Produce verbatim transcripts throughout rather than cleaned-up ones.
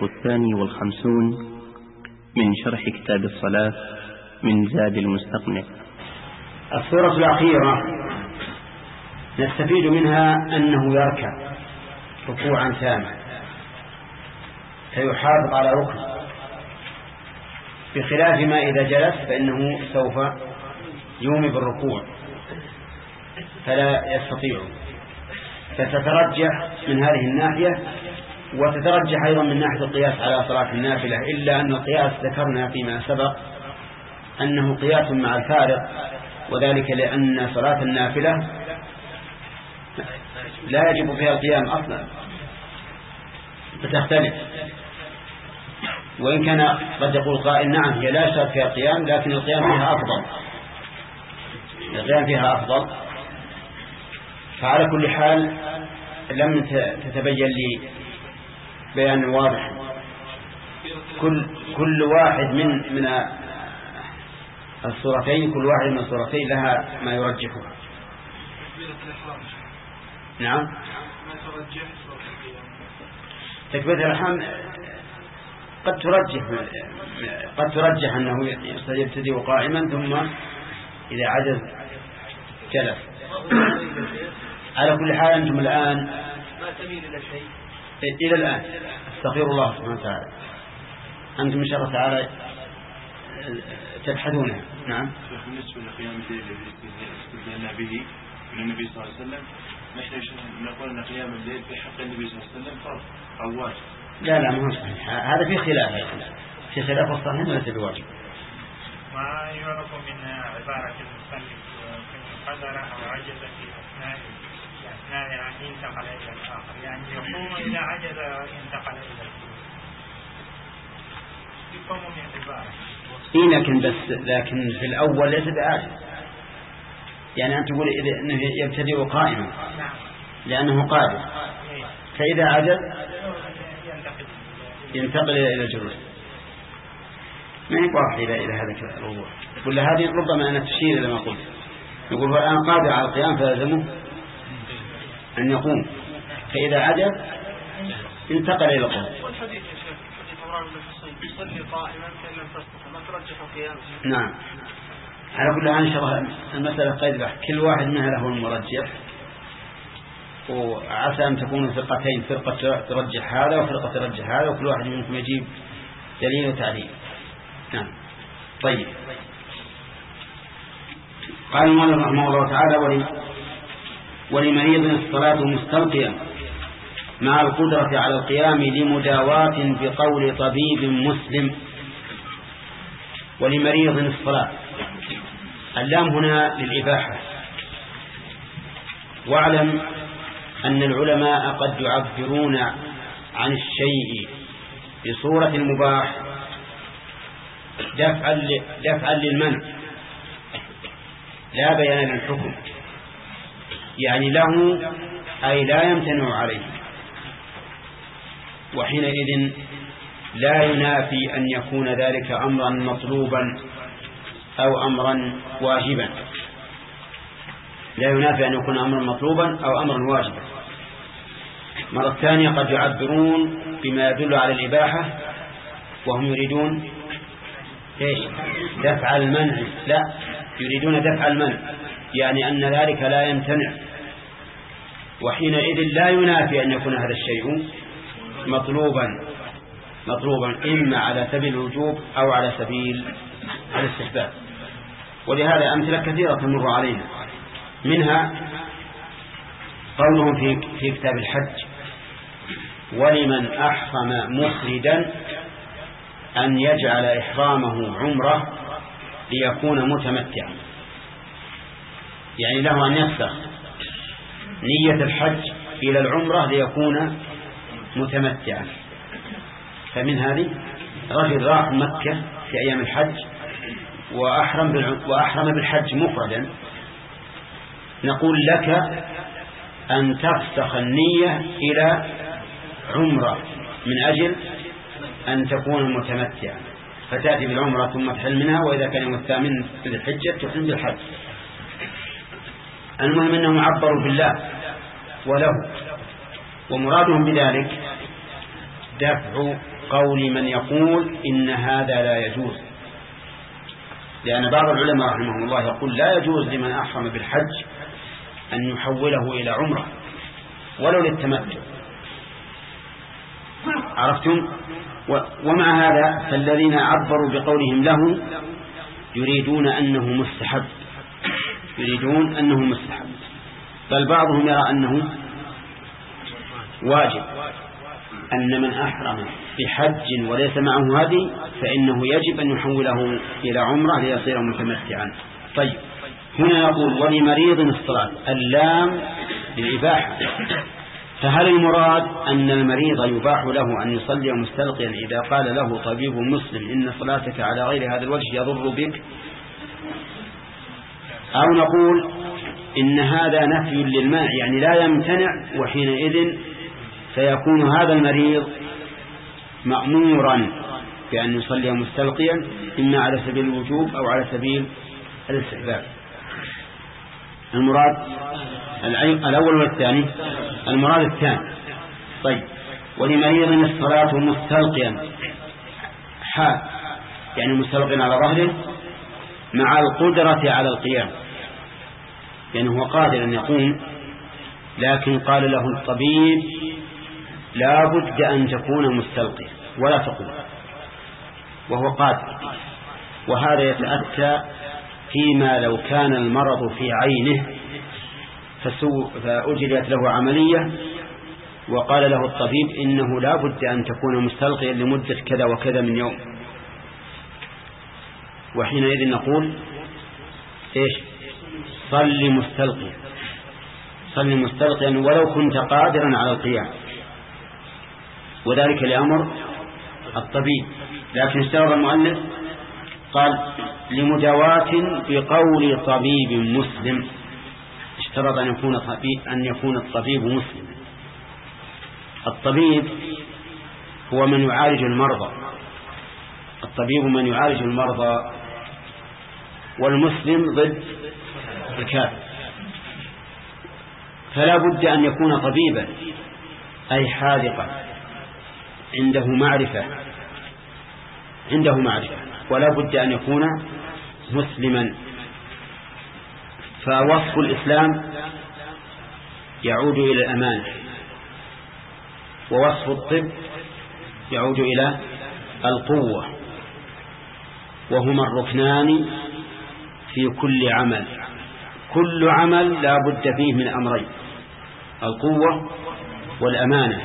الشق الثاني والخمسون من شرح كتاب الصلاة من زاد المستقنع. السورة الأخيرة نستفيد منها أنه يركع ركوعا تاما فيحافظ على ركن، بخلاف ما إذا جلس فإنه سوف يومي بالركوع فلا يستطيع، فتترجح من هذه الناحية، وتترجح أيضا من ناحية القياس على صلاة النافلة، إلا أن القياس ذكرنا فيما سبق أنه قياس مع الفارق، وذلك لأن صلاة النافلة لا يجب فيها القيام أصلا بتختلف، وإن كان قد يقول قائل نعم هي لا يشترط فيها القيام، لكن القيام فيها أفضل القيام فيها أفضل. فعلى كل حال لم تتبين لي بيان واضح كل كل واحد من من الصورتين كل واحد من الصورتين لها ما يرجحها. نعم تكبيرة الإحرام قد ترجح قد ترجح أنه يبتدئ قائما ثم إذا عجز جلس. على كل حال أنتم الآن ما تميل إلى شيء إلى الآن استغفر الله سبحانه وتعالى، أنتم إن شاء الله تعالى تبحثونها. نعم. بالنسبة لقيام الليل الذي استدلنا به من النبي صلى الله عليه وسلم، نحن نقول أن قيام الليل في حق النبي صلى الله عليه وسلم فرض أو واجب. لا لا ما هو صحيح، هذا في خلاف في خلاف الصحيح وليس بواجب. ما يعرف من عبارة المصنف في قدر أو عجز في أثناء أثناء أن ينتقل إلى الآخر، يعني يقوم إذا عجز ينتقل إلى الآخر يقوم من عبارة. إيه لكن بس لكن في الأول ليس بعاجز، يعني أن تقول إنه يبتدئ قائما لأنه قادر، فإذا عجز ينتقل إلى الجلوس. ما يقع إلى إلى هذا الوضوح، ولا هذه ربما أنا تشير إلى ما قلت، يقول الآن قادر على القيام فلازمه أن يقوم، فإذا عجز انتقل إلى القيام. والحديث يا شيخ حديث عمران بن الحصين يصلي قائما فإن لم تستطع ما ترجح قيامه. نعم. على كل حال إن شاء الله المسألة قيد بحث، كل واحد منها له المرجح، وعسى أن تكون فرقتين، فرقة ترجح هذا وفرقة ترجح هذا، وكل واحد منكم يجيب دليل وتعليل. نعم. طيب. قال المؤلف رحمه الله تعالى: ولي ولمريض الصلاة مستلقيا مع القدرة على القيام لمداواة بقول طبيب مسلم. ولمريض الصلاة، اللام هنا للإباحة. واعلم أن العلماء قد يعبرون عن الشيء بصورة المباح دفعا دفعا للمنع لا بيان للحكم، يعني له أي لا يمتنع عليه، وحينئذ لا ينافي أن يكون ذلك أمرا مطلوبا أو أمرا واجبا، لا ينافي أن يكون أمرا مطلوبا أو أمرا واجبا. مرة ثانية قد يعبرون بما يدل على الإباحة وهم يريدون إيش؟ دفع المنع، لا يريدون دفع المنع، يعني أن ذلك لا يمتنع، وحينئذ لا ينافي أن يكون هذا الشيء مطلوبا مطلوبا إما على سبيل الوجوب أو على سبيل الاستحباب. ولهذا أمثلة كثيرة تمر علينا، منها قولهم في في كتاب الحج: ولمن أحرم مفردا أن يجعل إحرامه عمرة ليكون متمتعا، يعني له أن يفسخ نية الحج إلى العمرة ليكون متمتعا. فمن هذه رجل راح مكة في أيام الحج وأحرم وأحرم بالحج مفردا، نقول لك أن تفسخ النية إلى عمرة من أجل أن تكون متمتعا، فتأتي بالعمرة ثم تحل منها، وإذا كان يوم الثامن في الحجة تحل بالحج. المهم أنهم عبروا بالله وله، ومرادهم بذلك دفع قول من يقول إن هذا لا يجوز، لأن بعض العلماء رحمه الله يقول لا يجوز لمن أحرم بالحج أن يحوله إلى عمرة ولو للتمتع. عرفتم؟ ومع هذا فالذين عبروا بقولهم له يريدون أنه مستحب، يريدون أنه مستحب، بل بعضهم يرى أنه واجب، أن من أحرم بحج وليس معه هدي فإنه يجب أن يحوله إلى عمرة ليصير متمتعا. طيب هنا يقول ولمريض الصلاة، اللام للإباحة، فهل المراد أن المريض يباح له أن يصلي مستلقيا إذا قال له طبيب مسلم إن صلاتك على غير هذا الوجه يضر بك، أو نقول إن هذا نفي للماء يعني لا يمتنع، وحينئذ فيكون هذا المريض مأمورا بأن يصلي مستلقيا إما على سبيل الوجوب أو على سبيل الاستحباب. المراد الأول والثاني، المراد الثاني. طيب ولمريض الصلاة مستلقيا حال يعني مستلقيا على ظهره مع القدرة على القيام، يعني هو قادر أن يقوم لكن قال له الطبيب لا بد أن تكون مستلقيا ولا تقوم وهو قادر، وهذا يتأتى فيما لو كان المرض في عينه فأجريت له عملية وقال له الطبيب إنه لا بد أن تكون مستلقيا لمدة كذا وكذا من يوم، وحينئذ نقول إيش؟ صل مستلقيا، صل مستلقيا ولو كنت قادرا على القيام، وذلك لأمر الطبيب. لكن اشترط المؤلف قال لمداواة بقول طبيب مسلم، اشترط أن يكون طبيب أن يكون الطبيب مسلم. الطبيب هو من يعالج المرضى، الطبيب من يعالج المرضى، والمسلم ضد الكافر، فلا بد أن يكون طبيبا أي حاذقا عنده معرفة عنده معرفة ولا بد أن يكون مسلما. فوصف الإسلام يعود إلى الأمانة، ووصف الطب يعود إلى القوة، وهما الركنان في كل عمل، كل عمل لا بد فيه من أمرين، القوة والأمانة.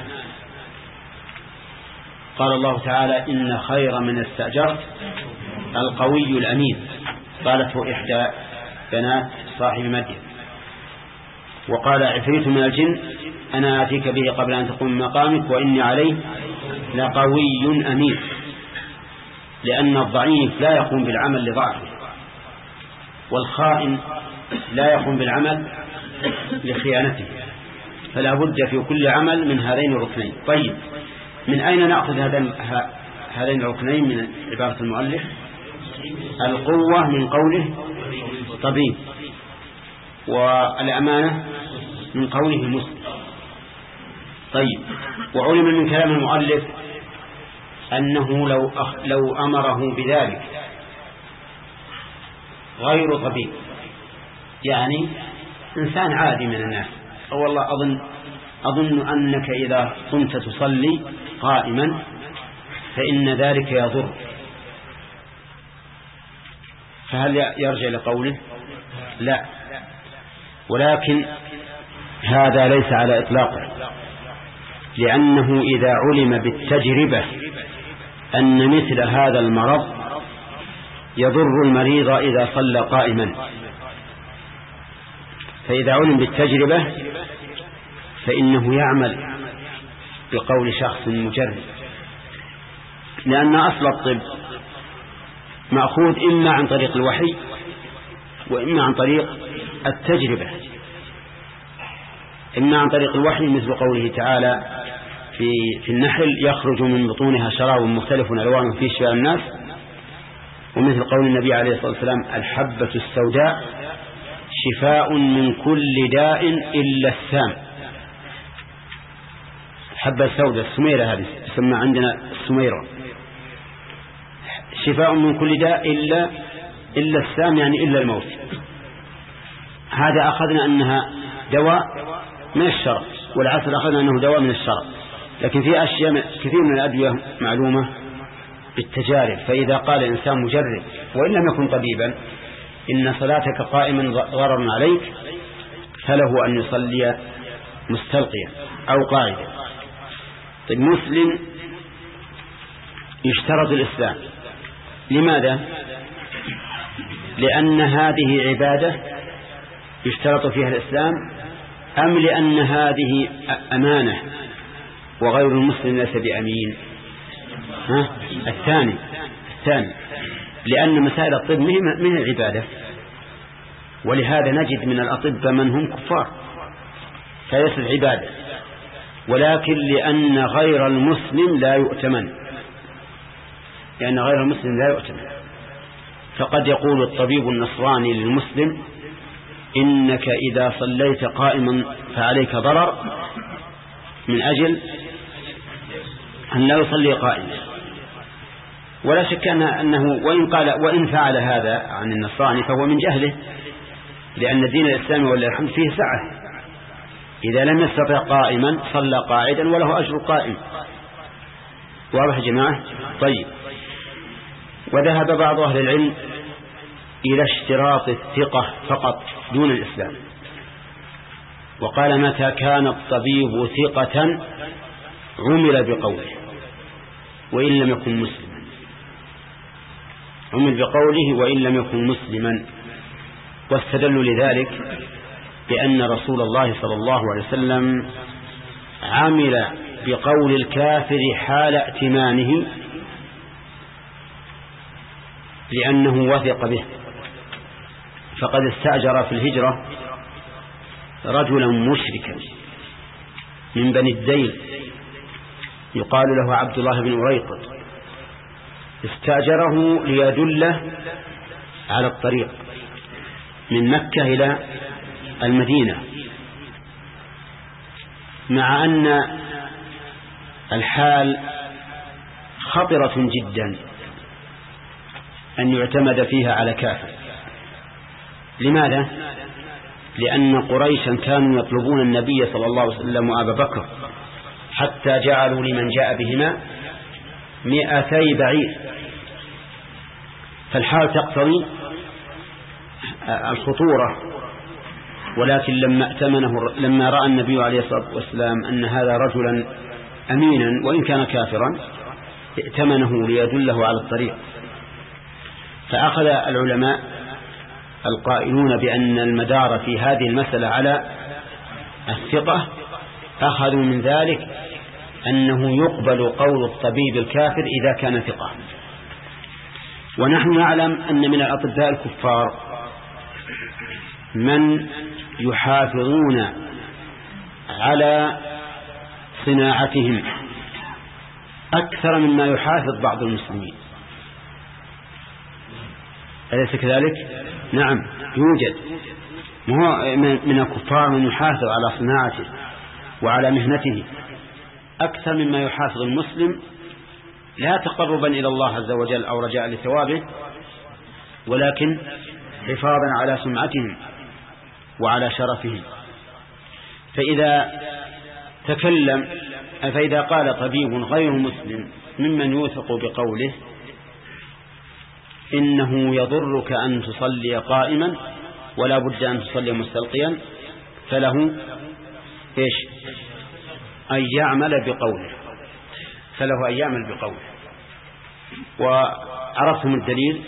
قال الله تعالى إن خير من استأجرت القوي الأمين، قالته إحدى بنات صاحب مدين. وقال عفريت من الجن أنا آتيك به قبل أن تقوم من مقامك وإني عليه لقوي أمين، لأن الضعيف لا يقوم بالعمل لضعفه، والخائن لا يقوم بالعمل لخيانته، فلا بد في كل عمل من هذين الركنين. طيب من أين نأخذ هذين الركنين من عبارة المؤلف؟ القوة من قوله طبيب، والأمانة من قوله مسلم. طيب وعلم من كلام المؤلف أنه لو, أخ لو أمره بذلك غير طبيب، يعني إنسان عادي من الناس، أو والله أظن أظن أنك إذا كنت تصلي قائما فإن ذلك يضر، فهل يرجع لقوله؟ لا، ولكن هذا ليس على إطلاقه، لأنه إذا علم بالتجربة أن مثل هذا المرض يضر المريض إذا صلى قائما، فإذا علم بالتجربة فإنه يعمل بقول شخص مجرب، لأن أصل الطب مأخوذ إما عن طريق الوحي وإما عن طريق التجربة. إما عن طريق الوحي مثل قوله تعالى في, في النحل يخرج من بطونها شراب مختلف ألوانه فيه شفاء الناس، ومثل قول النبي عليه الصلاة والسلام الحبة السوداء شفاء من كل داء إلا السام. الحبة السوداء السميرة هذه تسمى عندنا السميرة، شفاء من كل داء إلا إلا السام، يعني إلا الموت. هذا أخذنا أنها دواء من الشرع، والعسل أخذنا أنه دواء من الشرع. لكن في أشياء كثير من الأدوية معلومة بالتجارب، فإذا قال إنسان مجرب وإن لم يكن طبيبا إن صلاتك قائما ضرر عليك، فله أن يصلي مستلقيا أو قاعدا. طيب مسلم يشترط الإسلام، لماذا؟ لأن هذه عبادة يشترط فيها الإسلام، أم لأن هذه أمانة وغير المسلم ليس بأمين؟ ها؟ الثاني الثاني لأن مسائل الطب من العبادة، ولهذا نجد من الأطباء من هم كفار فليست عبادة، ولكن لأن غير المسلم لا يؤتمن، لأن غير المسلم لا يؤتمن. فقد يقول الطبيب النصراني للمسلم إنك إذا صليت قائما فعليك ضرر، من أجل أن لا يصلي قائما. ولا شك أنه وإن قال وإن فعل هذا عن النصراني فهو من جهله، لأن الدين الإسلامي ولله الحمد فيه سعة، إذا لم يستطع قائما صلى قاعدا وله أجر قائم. واضح يا جماعة؟ طيب. وذهب بعض أهل العلم إلى اشتراط الثقة فقط دون الإسلام، وقال متى كان الطبيب ثقة عمل بقوله وإن لم يكن مسلما، عمل بقوله وإن لم يكن مسلما. واستدلوا لذلك بأن رسول الله صلى الله عليه وسلم عمل بقول الكافر حال ائتمانه لأنه وثق به، فقد استأجر في الهجرة رجلا مشركا من بني الديل يقال له عبد الله بن أريقط، استأجره ليدله على الطريق من مكة إلى المدينة، مع أن الحال خطرة جدا أن يعتمد فيها على كافر. لماذا؟ لأن قريشا كانوا يطلبون النبي صلى الله عليه وسلم وأبا بكر حتى جعلوا لمن جاء بهما مئتي بعير، فالحال تقتضي الخطورة. ولكن لما ائتمنه لما رأى النبي عليه الصلاة والسلام أن هذا رجلا أمينا وإن كان كافرا ائتمنه ليدله على الطريق. فأخذ العلماء القائلون بأن المدار في هذه المسألة على الثقة أخذوا من ذلك أنه يقبل قول الطبيب الكافر إذا كان ثقة. ونحن نعلم أن من الأطباء الكفار من يحافظون على صناعتهم أكثر مما يحافظ بعض المسلمين، أليس كذلك؟ نعم يوجد من الكفار من يحافظ على صناعته وعلى مهنته أكثر مما يحافظ المسلم، لا تقربا إلى الله عز وجل أو رجاء لثوابه، ولكن حفاظا على سمعتهم وعلى شرفهم. فإذا تكلم فإذا قال طبيب غير مسلم ممن يوثق بقوله إنه يضرك أن تصلي قائما ولا بد أن تصلي مستلقيا، فله إيش؟ أن يعمل بقوله، فله أن يعمل بقوله. وعرفتم الدليل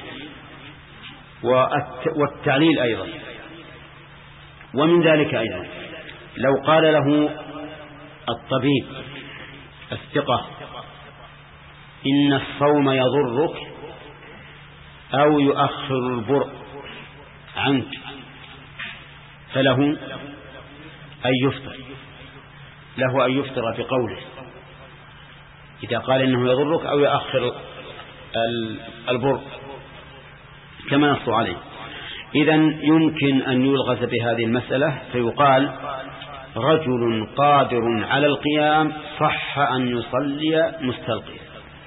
والتعليل أيضا. ومن ذلك أيضا لو قال له الطبيب الثقة إن الصوم يضرك أو يؤخر البرء عنك، فله أن يفطر، له أن يفطر بقوله إذا قال إنه يضرك أو يؤخر البرء كما نص عليه. إذن يمكن أن يلغز بهذه المسألة فيقال رجل قادر على القيام صح أن يصلي مستلقيا.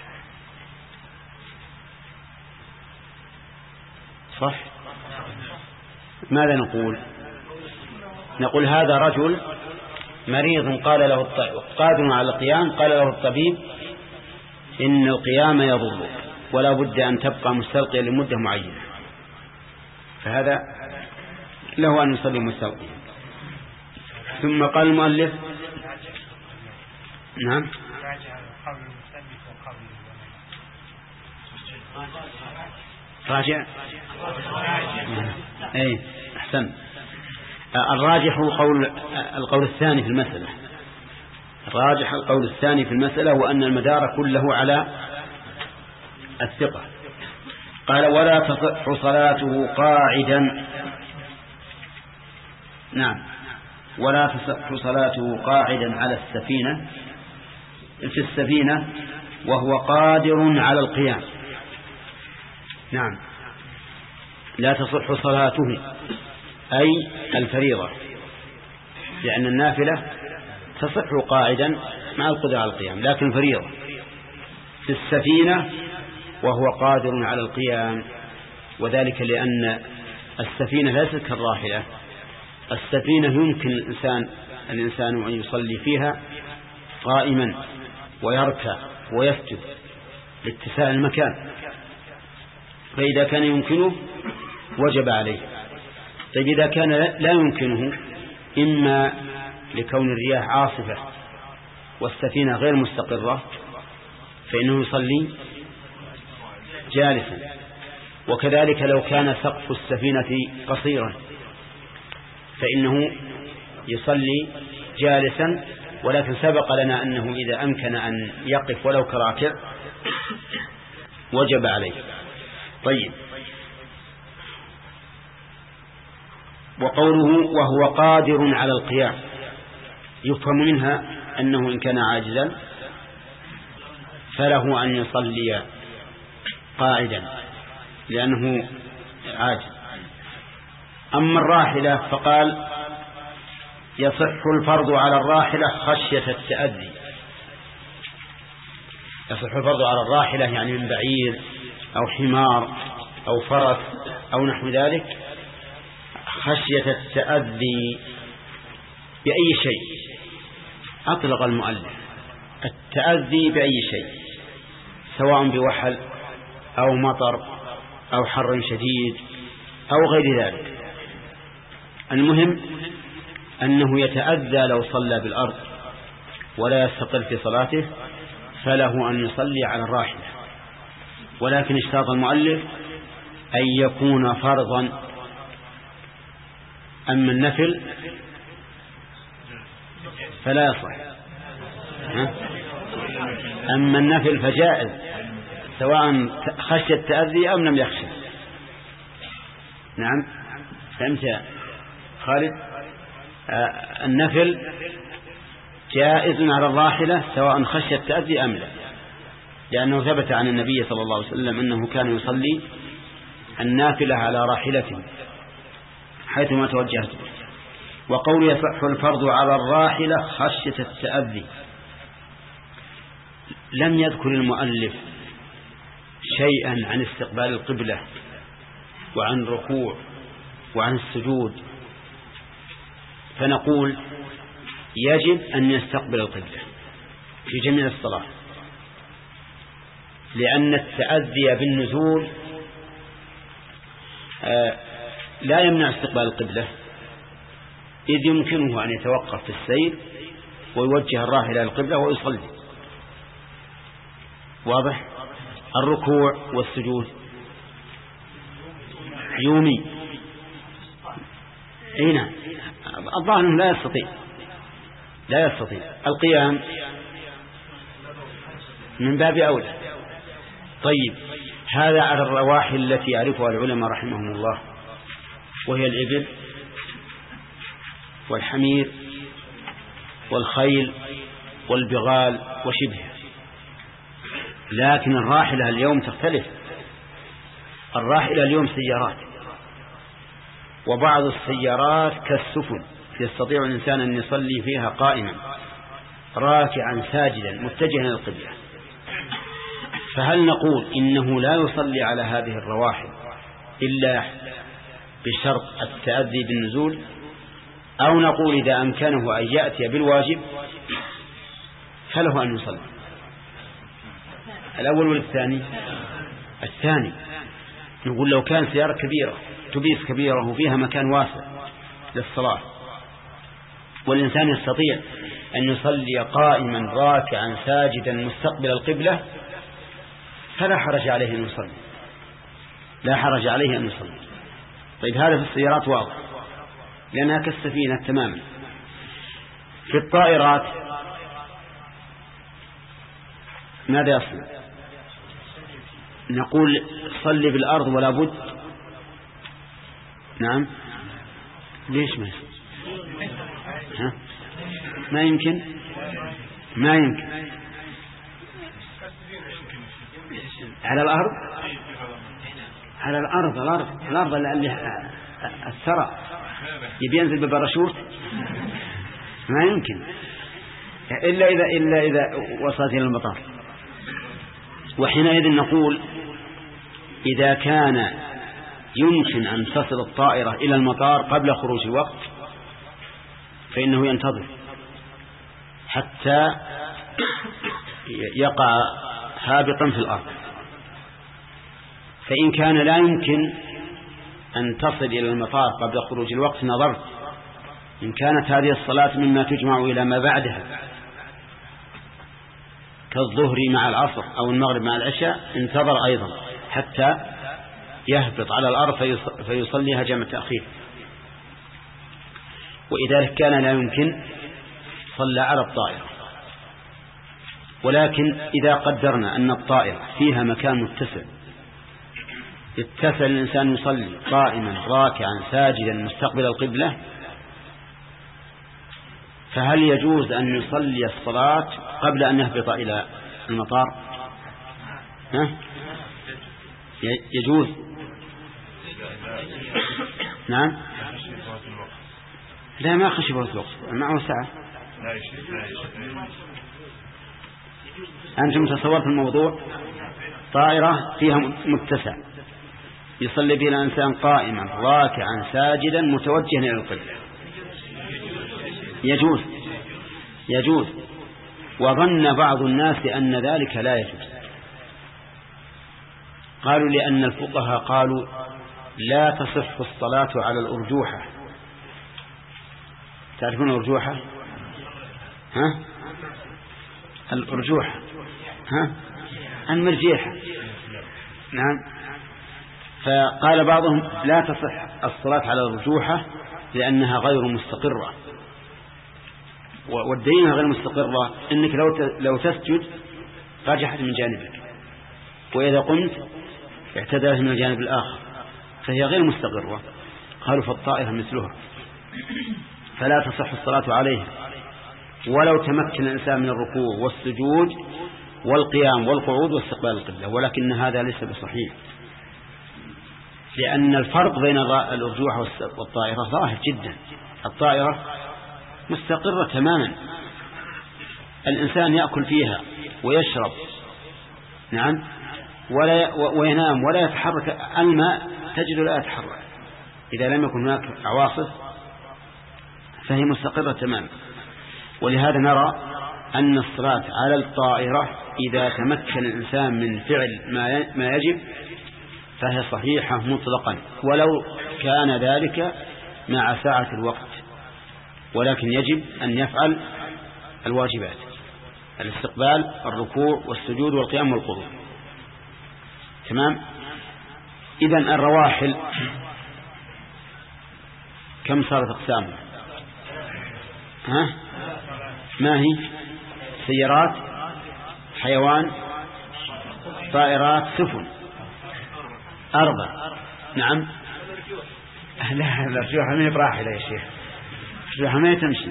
صح؟ ماذا نقول؟ نقول هذا رجل مريض قال له قادر على القيام، قال له الطبيب إن القيام يضرك ولا بد أن تبقى مستلقيا لمدة معينة، فهذا له أن يصلي مستلقيا. ثم قال المؤلف نعم راجع اي احسن. الراجح القول القول الثاني في المسألة، الراجح القول الثاني في المسألة وأن المدار كله على الثقة. قال ولا تصح صلاته قاعدا. نعم ولا تصح صلاته قاعدا على السفينة في السفينة وهو قادر على القيام. نعم لا تصح صلاته أي الفريضة، لأن النافلة تصح قاعدا مع القدرة على القيام، لكن الفريضة في السفينة وهو قادر على القيام، وذلك لأن السفينة ليست كالراحلة. السفينة يمكن الإنسان الإنسان أن يصلي فيها قائما ويركع ويسجد لاتساع المكان، فإذا كان يمكنه وجب عليه. طيب إذا كان لا يمكنه، إما لكون الرياح عاصفة والسفينة غير مستقرة، فإنه يصلي جالسا. وكذلك لو كان سقف السفينة قصيرا فإنه يصلي جالسا، ولكن سبق لنا أنه إذا أمكن أن يقف ولو كراكع وجب عليه. طيب وقوله وهو قادر على القيام يفهم منها أنه إن كان عاجزا فله أن يصلي قاعدا لأنه عاجز. أما الراحلة فقال يصح الفرض على الراحلة خشية التأذي. يصح الفرض على الراحلة يعني من بعير أو حمار أو فرس أو نحو ذلك خشية التأذي بأي شيء. أطلق المؤلف التأذي بأي شيء، سواء بوحل أو مطر أو حر شديد أو غير ذلك. المهم أنه يتأذى لو صلى بالأرض ولا يستقر في صلاته، فله أن يصلي على الراحلة. ولكن اشترط المؤلف أن يكون فرضا. أما النفل فلا يصح. أما النفل فجائز سواء خشي التأذي أم لم يخشى. نعم فهمت يا خالد؟ آه النفل جائز على الراحلة سواء خشي التأذي أم لا، لأنه ثبت عن النبي صلى الله عليه وسلم أنه كان يصلي النافلة على راحلته حيثما توجهت. وقول يصح الفرض على الراحلة خشية التأذي، لم يذكر المؤلف شيئا عن استقبال القبلة وعن الركوع وعن السجود، فنقول يجب أن يستقبل القبلة في جميع الصلاة، لأن التأذي بالنزول آه لا يمنع استقبال القبلة، إذ يمكنه أن يتوقف في السير ويوجه الراحلة إلى القبلة ويصلي. واضح؟ الركوع والسجود يومي. هنا الظاهر لا يستطيع لا يستطيع القيام من باب أولى. طيب هذا على الرواحل التي يعرفها العلماء رحمهم الله، وهي الإبل والحمير والخيل والبغال وشبهها. لكن الراحلة اليوم تختلف. الراحلة اليوم سيارات، وبعض السيارات كالسفن يستطيع الإنسان أن يصلي فيها قائما راكعا ساجدا متجها إلى القبلة، فهل نقول إنه لا يصلي على هذه الرواحل إلا بشرط التأذي بالنزول، أو نقول إذا أمكنه أن يأتي بالواجب فله أن يصلي؟ الأول والثاني؟ الثاني. نقول لو كان سيارة كبيرة تبيس كبيرة وفيها مكان واسع للصلاة والإنسان يستطيع أن يصلي قائما راكعا ساجدا مستقبل القبلة فلا حرج عليه أن يصلي، لا حرج عليه أن يصلي. طيب هذا في السيارات واضح لأنها كالسفينة تماما. في الطائرات ماذا يصنع؟ نقول صلي بالأرض ولا بد. نعم. ليش ما يصلي؟ ها؟ ما يمكن ما يمكن على الأرض على الأرض الأرض الأرض اللي الثرى يبي ينزل بباراشوت ما يمكن إلا إذا إلا إذا وصلت إلى المطار. وحينئذ نقول إذا كان يمكن أن تصل الطائرة إلى المطار قبل خروج الوقت فإنه ينتظر حتى يقع هابطا في الأرض. فإن كان لا يمكن أن تصل إلى المطار قبل خروج الوقت نظرت إن كانت هذه الصلاة مما تجمع إلى ما بعدها كالظهر مع العصر أو المغرب مع العشاء انتظر أيضا حتى يهبط على الأرض فيصليها جمع تأخير. وإذا كان لا يمكن صلى على الطائرة. ولكن إذا قدرنا أن الطائرة فيها مكان متسع يتسع الإنسان يصلي قائما راكعا ساجدا مستقبل القبلة فهل يجوز أن يصلي الصلاة قبل أن يهبط إلى المطار؟ ها؟ يجوز. نعم. لا ما خشي فوت الوقت معه ساعة. أنتم تصورت الموضوع طائرة فيها متسع يصلي بها الإنسان قائما راكعا ساجدا متوجها إلى القبلة يجوز يجوز. وظن بعض الناس أن ذلك لا يجوز، قالوا لأن الفقهاء قالوا لا تصح الصلاة على الأرجوحة. تعرفون الأرجوحة؟ ها؟ الأرجوحة ها؟ المرجيحة. نعم. فقال بعضهم لا تصح الصلاة على الأرجوحة لأنها غير مستقرة، والدينها غير مستقرة إنك لو لو تسجد رجحت من جانبك وإذا قمت اعتدلت من الجانب الآخر فهي غير مستقرة. قالوا فالطائرة مثلها فلا تصح الصلاة عليها ولو تمكن الإنسان من الركوع والسجود والقيام والقعود واستقبال القبلة، ولكن هذا ليس بصحيح لأن الفرق بين الأرجوحة والطائرة ظاهر جدا. الطائرة مستقرة تماما الإنسان يأكل فيها ويشرب نعم ولا وينام ولا يتحرك. الماء تجد لا يتحرك إذا لم يكن هناك عواصف فهي مستقرة تماما. ولهذا نرى أن الصلاة على الطائرة إذا تمكن الإنسان من فعل ما يجب فهي صحيحة مطلقا ولو كان ذلك مع ساعة الوقت، ولكن يجب أن يفعل الواجبات الاستقبال الركوع والسجود والقيام والقعود. تمام. إذن الرواحل كم صارت أقسام؟ ها؟ ما هي؟ سيارات حيوان طائرات سفن أربع. نعم. لا الأرجوحة ما براحلة يا شيخ، الأرجوحة ما تمشي.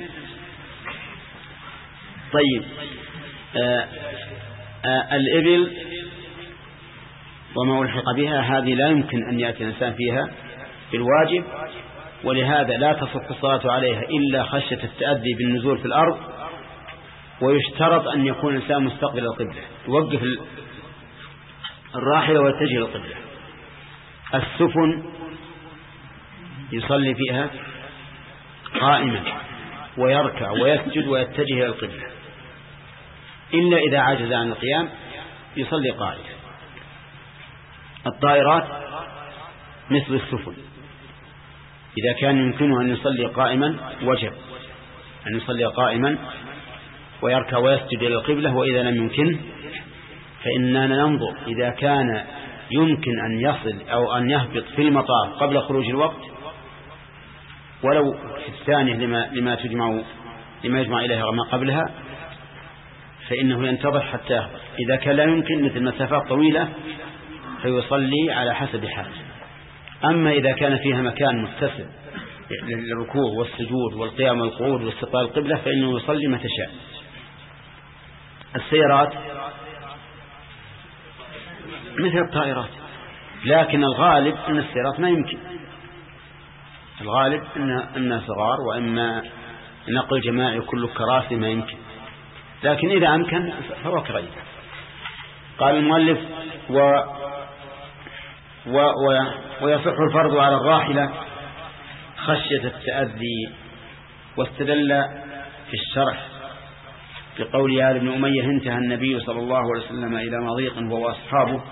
طيب آآ آآ الإبل وما ألحق بها هذه لا يمكن أن يأتي الإنسان فيها بالواجب ولهذا لا تصح الصلاة عليها إلا خشية التأذي بالنزول في الأرض. ويشترط أن يكون الإنسان مستقبل القبلة، يوقف الراحلة ويتجه القبلة. السفن يصلي فيها قائما ويركع ويسجد ويتجه إلى القبلة، إلا إذا عجز عن القيام يصلي قائما. الطائرات مثل السفن، إذا كان يمكنه أن يصلي قائما وجب أن يصلي قائما ويركع ويسجد إلى القبلة، وإذا لم يمكن فإننا ننظر إذا كان يمكن أن يصل أو أن يهبط في المطار قبل خروج الوقت ولو في الثانية لما, لما تجمع لما يجمع إليها ما قبلها، فإنه ينتظر حتى يهبط. إذا كان لا يمكن مثل مسافات طويلة فيصلي على حسب حاله. أما إذا كان فيها مكان متسع للركوع والسجود والقيام والقعود واستقبال القبلة فإنه يصلي متى شاء. السيارات مثل الطائرات، لكن الغالب أن السيارات ما يمكن، الغالب أنها صغار، وإما نقل جماعي كل كراسي ما يمكن، لكن إذا أمكن فهو كغيره. قال المؤلف و و و ويصح الفرض على الراحلة خشية التأذي. واستدل في الشرح بقول يا ابن أمية انتهى النبي صلى الله عليه وسلم إلى مضيق هو وأصحابه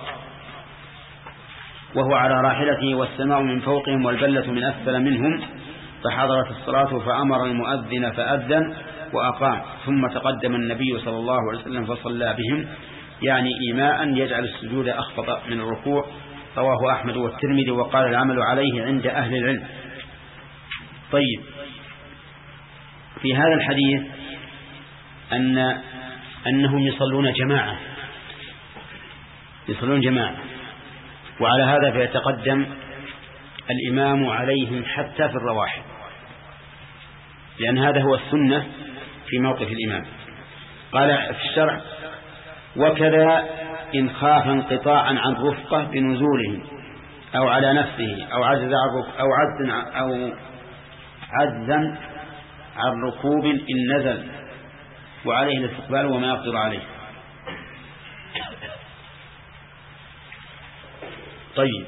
وهو على راحلته والسماء من فوقهم والبلة من أسفل منهم، فحضرت الصلاة فأمر المؤذن فأذن وأقام، ثم تقدم النبي صلى الله عليه وسلم فصلى بهم، يعني إيماء يجعل السجود أخفض من الركوع. رواه أحمد والترمذي وقال العمل عليه عند أهل العلم. طيب، في هذا الحديث أن أنهم يصلون جماعة يصلون جماعة وعلى هذا فيتقدم الإمام عليهم حتى في الرواحل، لأن هذا هو السنة في موقف الإمام. قال في الشرع وكذا إن خاف انقطاعا عن رفقة بنزولهم أو على نفسه أو عجز أو عجز أو عجزا عن ركوب إن نزل وعليه الاستقبال وما يقدر عليه. طيب،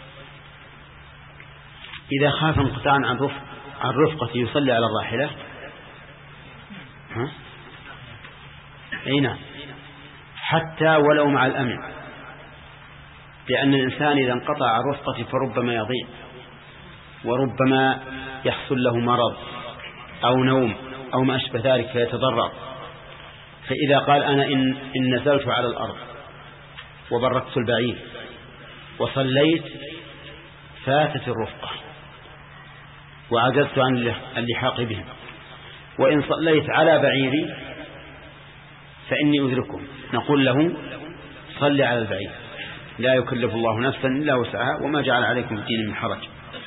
إذا خاف انقطاعا عن رفقة عن رفقة يصلي على الراحلة، ها؟ أي نعم، حتى ولو مع الأمن، لأن الإنسان إذا انقطع عن رفقته فربما يضيع وربما يحصل له مرض أو نوم أو ما أشبه ذلك فيتضرر. فإذا قال أنا إن, إن نزلت على الأرض وبركت البعير وصليت فاتت الرفقة وعجزت عن اللحاق بهم، وإن صليت على بعيري فإني أدركهم، نقول له صل على البعير، لا يكلف الله نفسا إلا وسعها وما جعل عليكم في الدين من حرج.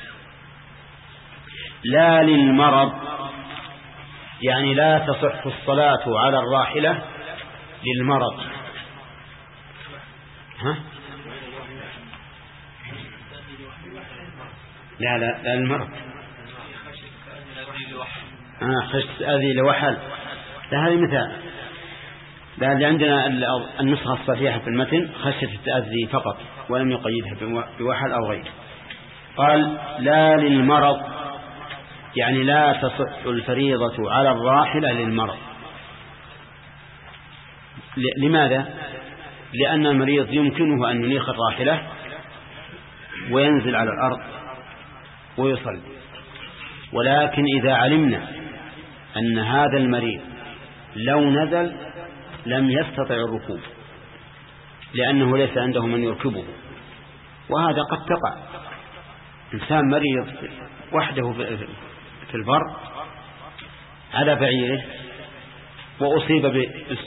لا للمرض، يعني لا تصح الصلاة على الراحلة للمرض. ها؟ لا لا لا المرض آه خشت أذي لوحل، لا هذه مثال. لا اللي عندنا النسخة الصحيحة في المتن خشية التأذي فقط ولم يقيدها بوحل أو غيره. قال لا للمرض، يعني لا تصح الفريضة على الراحلة للمرض. لماذا؟ لأن المريض يمكنه أن ينيخ الراحلة وينزل على الأرض ويصلي، ولكن إذا علمنا أن هذا المريض لو نزل لم يستطع الركوب لأنه ليس عنده من يركبه، وهذا قد تقع، إنسان مريض وحده في البر على بعيره وأصيب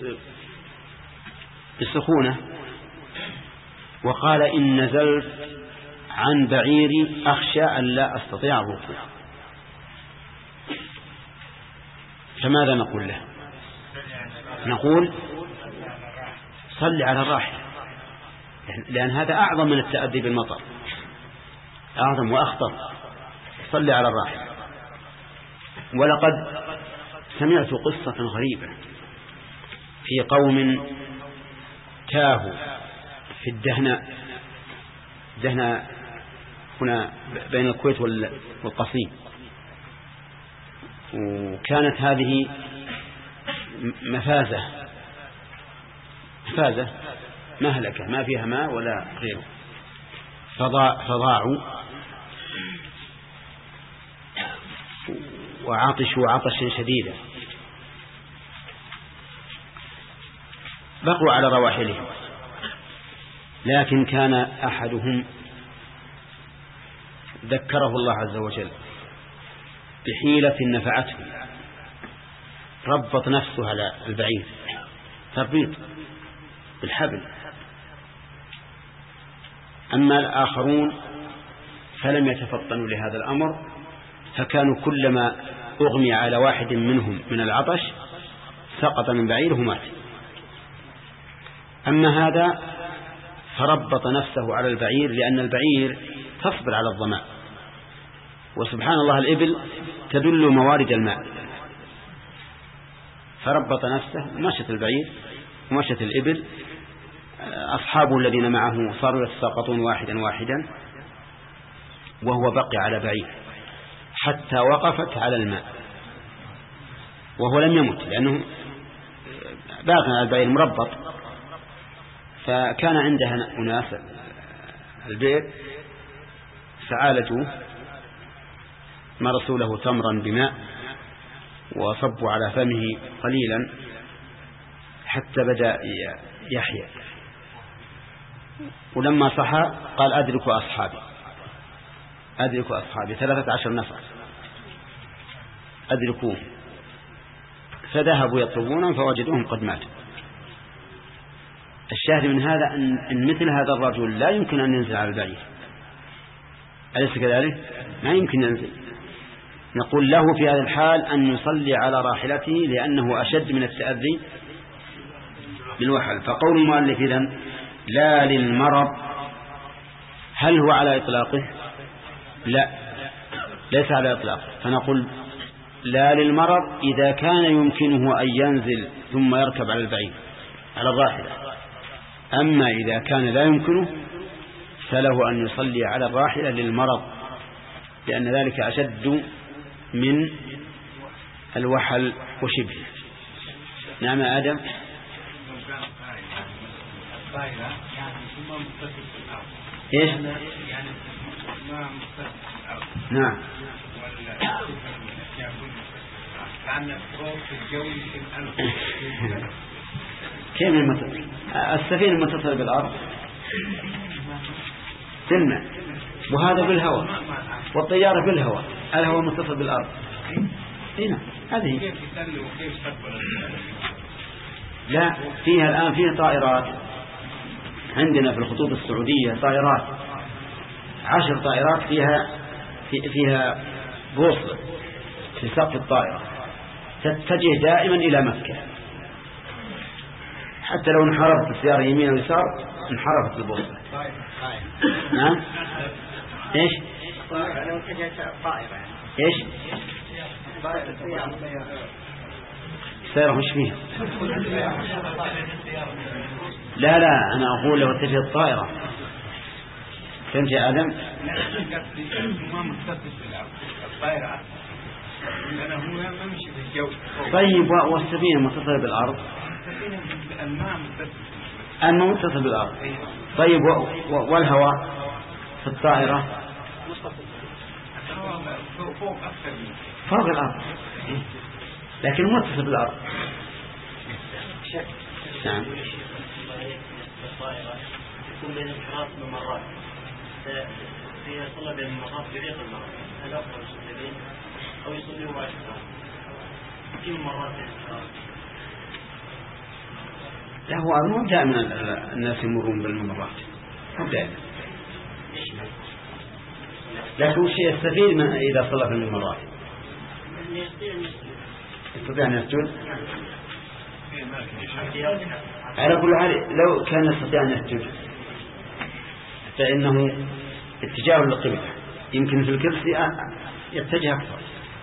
بسخونة وقال إن نزلت عن بعيري أخشى أن لا أستطيع الركوب، فماذا نقول له؟ نقول صل على الراحل، لأن هذا أعظم من التأدي بالمطر، أعظم وأخطر. يصلي على الراحلة. ولقد سمعت قصة غريبة في قوم تاهوا في الدهناء، دهناء هنا بين الكويت والقصيم، وكانت هذه مفازة مفازة مهلكة ما فيها ماء ولا غيره، فضاعوا وعطشوا عطشا شديدا، بقوا على رواحلهم. لكن كان أحدهم ذكره الله عز وجل بحيلة نفعته، ربط نفسه على البعير تربيط بالحبل. أما الآخرون فلم يتفطنوا لهذا الأمر، فكانوا كلما أغمي على واحد منهم من العطش سقط من بعيره ومات. أما هذا فربط نفسه على البعير، لأن البعير تصبر على الظمأ، وسبحان الله الإبل تدل موارد الماء، فربط نفسه مشت البعير ومشت الإبل. أصحابه الذين معه صاروا يتساقطون واحدا واحدا، وهو بقي على بعير حتى وقفت على الماء، وهو لم يمت لأنه باقي على البعير مربط. فكان عندها أناس البئر فعالجوا، مرسوا له تمرا بماء وصبوا على فمه قليلا حتى بدأ يحيى. ولما صحى قال أدركوا أصحابي أدركوا أصحابي ثلاثة عشر نفر أدركوه. فذهبوا يطلبونهم فوجدوهم قد ماتوا. الشاهد من هذا أن مثل هذا الرجل لا يمكن أن ينزل على البعير، أليس كذلك؟ ما يمكن ينزل. نقول له في هذا الحال أن يصلي على راحلته لأنه أشد من التأذي بالوحل. فقول المؤلف إذن لا للمرض، هل هو على إطلاقه؟ لا، ليس على إطلاقه. فنقول لا للمرض إذا كان يمكنه أن ينزل ثم يركب على البعير على الراحلة. أما إذا كان لا يمكنه فله أن يصلي على الراحلة للمرض، لأن ذلك أشد من الوحل وشبه. نعم آدم. إيش؟ نعم. كيف المتصل؟ السفينة المتصلة بالأرض تلمع، وهذا بالهواء، والطيارة بالهواء، الهواء متصل بالأرض. هنا هذه لا، فيها الآن فيها طائرات عندنا في الخطوط السعودية، طائرات عشر طائرات فيها فيها بوصلة في سقف الطائرة تتجه دائما إلى مكة، حتى لو انحرفت السيارة يمين أو يسار انحرفت البوصلة. نعم. ايش؟ ايش؟ سيارة مش فيها. لا لا أنا أقول لو اتجه الطائرة. فهمت يا آدم؟ طيب والسفينة متصلة بالأرض؟ الماء متصل بالأرض. طيب والهواء في الطائرة فوق الأرض لكن متصل بالأرض. نعم. يكون بين انحراف الممرات، فهي صلى بين الممرات بريق المرات، هل أفضل يصلي أو يصلي مباشرة؟ كم مرات الانحراف؟ لا، هو مو دائما الناس يمرون بالممرات، مو دائما. لكن شيء يستفيد من إذا صلى في الممرات يستطيع أن يسجد. على كل حال لو كان يستطيع أن يسجد فإنه اتجاه للقبلة، يمكن في الكرسي يتجه أكثر.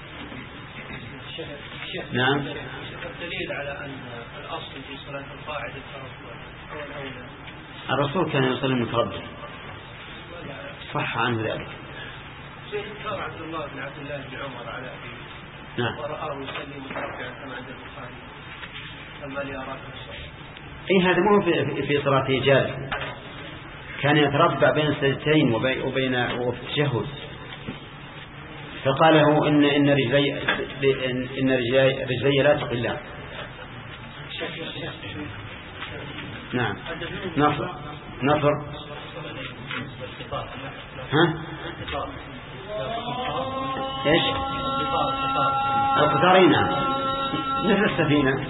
نعم. الدليل على أن الأصل في صلاة القاعد التربع أو الأولى. الرسول كان يصلي متربع، صح عنه ذلك. كان عبد الله بن عبد الله بن عمر على أبيه نعم. ورآه يصلي متربعا كما عند البخاري لما لي أراك الصلاة. إيه هذا مو في في صلاته جالس، كان يتربع بين السجدتين وبين وفي التشهد، فقال له إن إن رجلي إن رجلي رجلي لا تقلان. نعم. نصر نصر ها إيش القطارين مثل السفينة.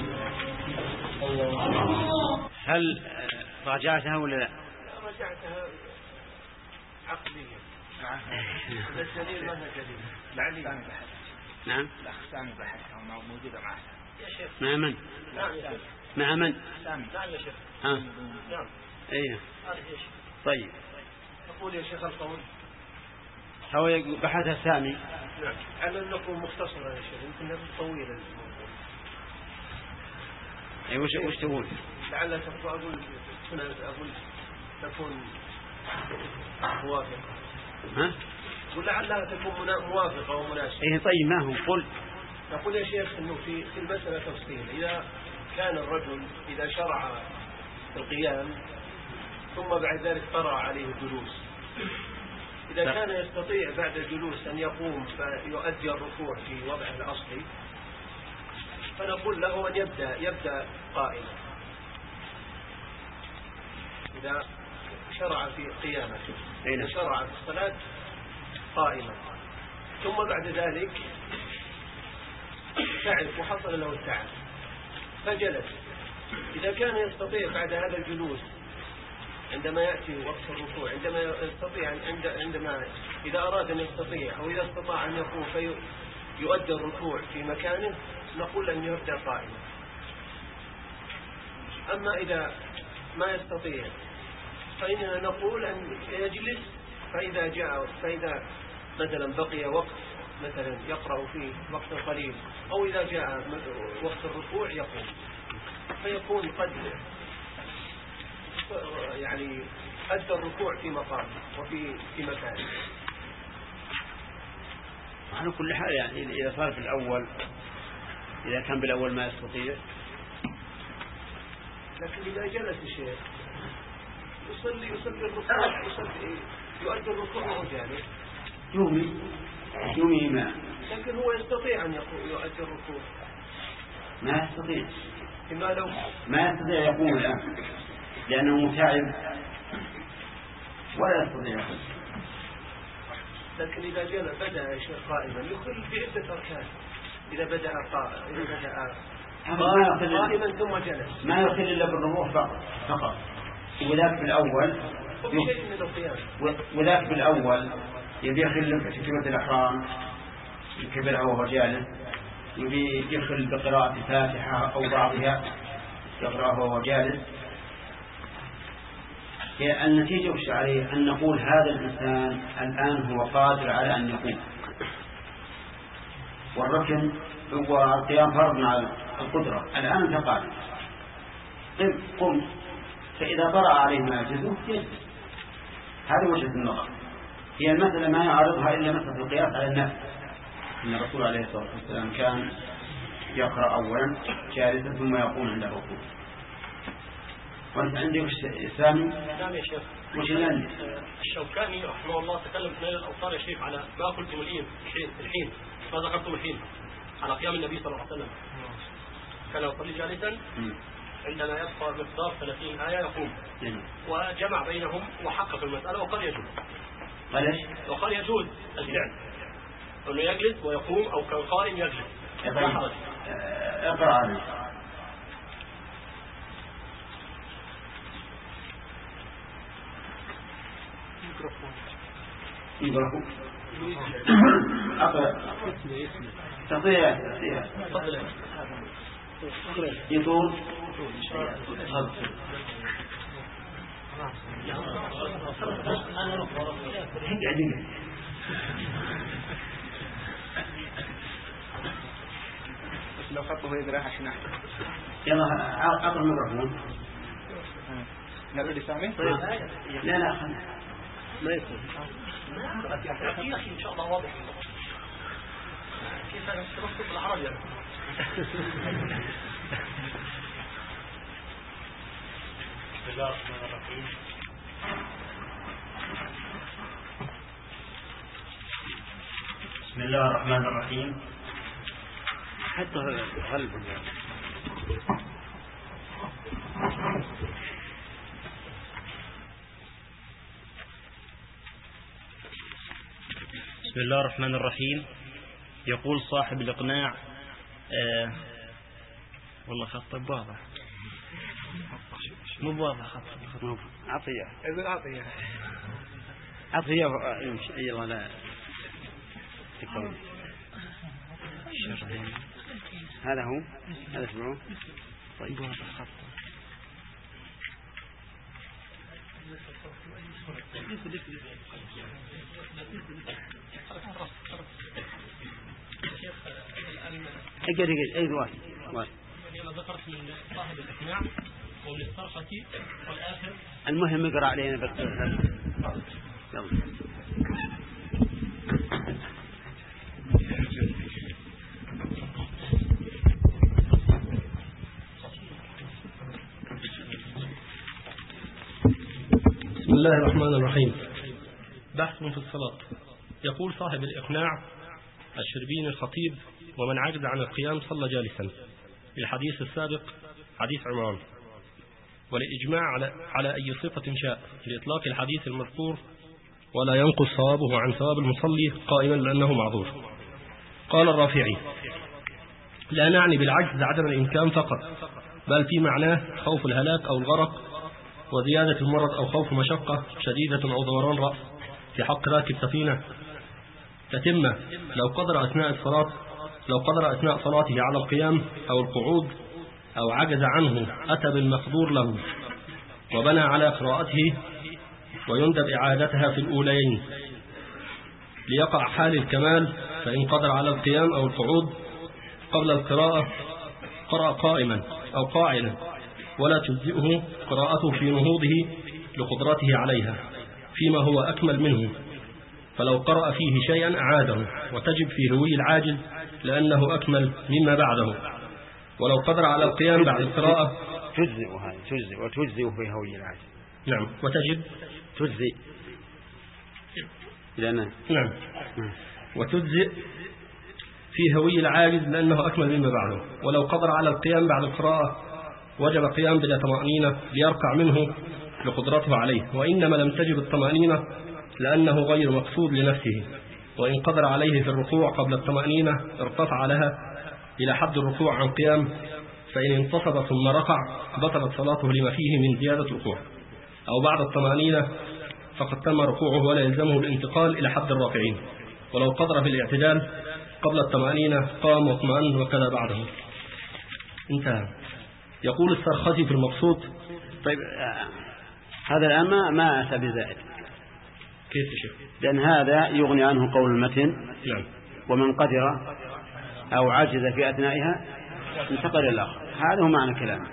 هل راجعتها ولا لا؟ راجعتها عقليا. هذا الدليل ما هو دليل. لعلي بحث. نعم. الأخ سامي بحثها موجودة معه. يا شيخ. مع من؟ نعم يا شيخ. مع من؟ سامي. نعم يا شيخ. ها. نعم. أيه. هذا يا شيخ. طيب. أقول يا شيخ القول. هو بحث سامي. نعم. على أنكم مختصرة يا شيخ، يمكن طويلة الموضوع. أي وش وش تقول؟ لعل تقول أقول هنا أقول تكون موافقة. ها؟ ولعلها تكون موافقة ومناسبة. إيه طيب ما هو قل. نقول يا شيخ إنه في في المسألة تفصيل. إذا كان الرجل إذا شرع القيام ثم بعد ذلك طرأ عليه الجلوس، إذا كان يستطيع بعد الجلوس أن يقوم فيؤدي الركوع في وضعه الأصلي، فنقول له أن يبدأ يبدأ قائما. إذا شرع في قيامته، إذا شرع في الصلاة قائما ثم بعد ذلك تعب وحصل له التعب فجلس، إذا كان يستطيع بعد هذا الجلوس عندما يأتي وقت الركوع، عندما يستطيع عندما إذا أراد أن يستطيع أو إذا استطاع أن يقوم فيؤدي الركوع في مكانه، نقول أن يبدأ قائما. أما إذا ما يستطيع فإننا نقول أن يجلس، فإذا جاء فإذا مثلا بقي وقت مثلا يقرأ فيه وقت قليل، أو إذا جاء وقت الركوع يقوم، فيكون قد يعني أدى الركوع في مقام وفي في مكان. على كل حال يعني إذا صار في الأول، إذا كان بالأول ما يستطيع، لكن إذا جلس الشيخ يصلي يصلي الركوع يصلي يؤدي الركوع وهو جالس يومي يومي ما، لكن هو يستطيع أن يؤدي الركوع. ما يستطيع. إما لو ما يستطيع يقوم الآن لأنه متعب ولا يستطيع يقوم. لكن إذا جاء بدأ شيء قائما يخل بعدة أركان. إذا بدأ قائما إذا بدأ قائما ثم جلس ما يخل إلا بالركوع فقط فقط. وذاك بالأول وبشيء من القيام. وذاك بالأول يبي يخل بتكبيرة الإحرام يكبرها وهو جالس، يبي يخل بقراءة الفاتحة أو بعضها يقرأها وهو جالس. النتيجة وش عليه؟ أن نقول هذا الإنسان الآن هو قادر على أن يقوم، والركن هو القيام فرض مع القدرة. الآن أنت قادر قم، فإذا طرأ عليه ما يجوزه يجلس. هذه وجهة النظر. هي المسألة ما يعرضها إلا مسألة القياس على النفس، أن الرسول عليه الصلاة والسلام كان يقرأ أولا جالسا ثم يقوم عند الركوع. وأنت عندك سامي؟ نعم يا شيخ. وش اللي عندك؟ الشوكاني رحمه الله تكلم في الأوصال يا شيخ على ما قلتم الحين الحين ما ذكرتم الحين على قيام النبي صلى الله عليه وسلم. كان يصلي جالسا عندما يبقى مقدار ثلاثين آية يقوم، وجمع بينهم وحقق المسألة وقال يجوز. قال ايش؟ وقال يجوز الفعل انه يجلس ويقوم او كالقائم يجلس. اقرأ عليه. يقرأ أقرأ تطيع تطيع يطول بس لو خطه يقرأ عشان أحسن. يلا أعطوا الميكروفون. نبي لسامي؟ لا لا خلنا. ما يصير. يا أخي إن شاء الله واضح. كيف أنا استرسل بالعربي أنا. بسم الله الرحمن الرحيم. بسم الله الرحمن الرحيم. حتى غلب. بسم الله الرحمن الرحيم. يقول صاحب الإقناع آه والله خط واضح مو واضح خط عطية إذن عطية عطية يلا لا تكون هذا هو هذا اسمعوه. طيب واضح خط اقعد اقعد اي واحد واحد. أنا ذكرت من صاحب الإقناع ومن الصرخة والآخر. المهم اقرأ علينا بس. يلا. بسم الله الرحمن الرحيم. بحث في الصلاة. يقول صاحب الإقناع الشربيني الخطيب: ومن عجز عن القيام صلى جالسا. الحديث السابق حديث عمران، والإجماع على, على أي صفة شاء لإطلاق الحديث المذكور، ولا ينقص ثوابه عن ثواب المصلي قائما لأنه معذور. قال الرافعي: لا نعني بالعجز عدم الإمكان فقط، بل في معناه خوف الهلاك أو الغرق، وزيادة المرض أو خوف مشقة شديدة أو دوران رأس في حق راكب سفينة تتمة لو قدر أثناء الصلاة لو قدر أثناء صلاته على القيام أو القعود أو عجز عنه أتى بالمقدور له وبنى على قراءته، ويندب إعادتها في الأوليين ليقع حال الكمال. فإن قدر على القيام أو القعود قبل القراءة قرأ قائما أو قاعدا، ولا تجزئه قراءته في نهوضه لقدرته عليها فيما هو أكمل منه، فلو قرأ فيه شيئا أعاده، وتجب في هوي العاجز لأنه أكمل مما بعده. ولو قدر على القيام بعد القراءة تجزئ هذا تجزئ وتجزئ في هوي العاجز. نعم. وتجب تجزئ لأنه نعم وتجزئ في هوي العاجز لأنه أكمل مما بعده. ولو قدر على القيام بعد القراءة وجب قيام بلا طمأنينة ليركع منه لقدرته عليه، وإنما لم تجب الطمأنينة لأنه غير مقصود لنفسه. وإن قدر عليه في الركوع قبل الطمأنينة ارتفع لها إلى حد الركوع عن قيام، فإن انتصب ثم ركع بطلت صلاته لما فيه من زيادة ركوع. أو بعد الطمأنينة فقد تم ركوعه ولا يلزمه الانتقال إلى حد الراكعين. ولو قدر في الاعتدال قبل الطمأنينة قام واطمأن وكذا بعده. انتهى. يقول السرخسي في المبسوط. طيب آه هذا الآن ما ما أتى بزائد. كيف شيء؟ لأن هذا يغني عنه قول المتن. نعم. ومن قدر أو عجز في أثنائها انتقل إلى الآخر. هذا هو معنى كلامه.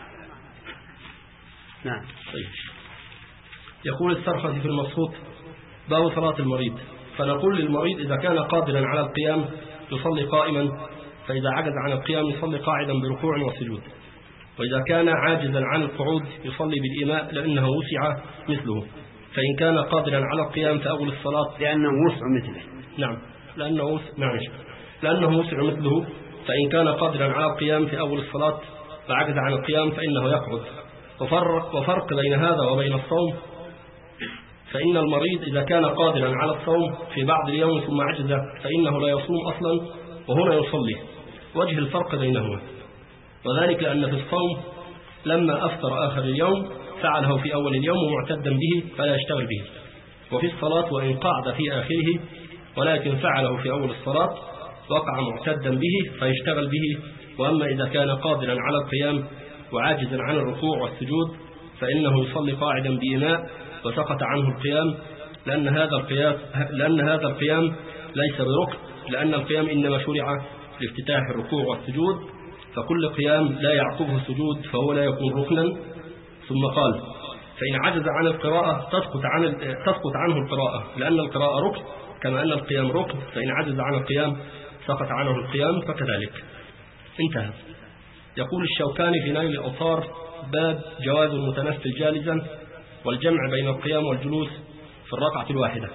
نعم. طيب. يقول السرخسي في المبسوط: باب صلاة المريض. فنقول للمريض إذا كان قادرا على القيام يصلي قائما، فإذا عجز عن القيام يصلي قاعدا بركوع وسجود. وإذا كان عاجزا عن القعود يصلي بالإيماء لأنه وسع مثله. فإن كان قادرا على القيام في أول الصلاة لأنه وسع مثله. نعم لأنه وسع نعم لأنه وسع مثله. فإن كان قادرا على القيام في أول الصلاة وعجز عن القيام فإنه يقعد. وفرق, وفرق بين هذا وبين الصوم: فإن المريض إذا كان قادرا على الصوم في بعض اليوم ثم عجز فإنه لا يصوم أصلا وهنا يصلي. وجه الفرق بينهما وذلك لأن في الصوم لما أفطر آخر اليوم فعله في أول اليوم معتدا به فلا يشتغل به، وفي الصلاة وإن قعد في آخره ولكن فعله في أول الصلاة وقع معتدا به فيشتغل به. وأما إذا كان قادرا على القيام وعاجزا عن الركوع والسجود فإنه يصلي قاعدا بإيماء وسقط عنه القيام، لأن هذا القيام لأن هذا القيام ليس بركن لأن القيام إنما شرع لافتتاح الركوع والسجود، فكل قيام لا يعقبه سجود فهو لا يكون ركنا. ثم قال: فإن عجز عن القراءة تسقط, عن تسقط عنه القراءة، لأن القراءة ركن كما أن القيام ركن، فإن عجز عن القيام سقط عنه القيام فكذلك. انتهى. يقول الشوكاني في نيل الأوطار: باب جواز المتنفل جالسا والجمع بين القيام والجلوس في الركعة الواحدة.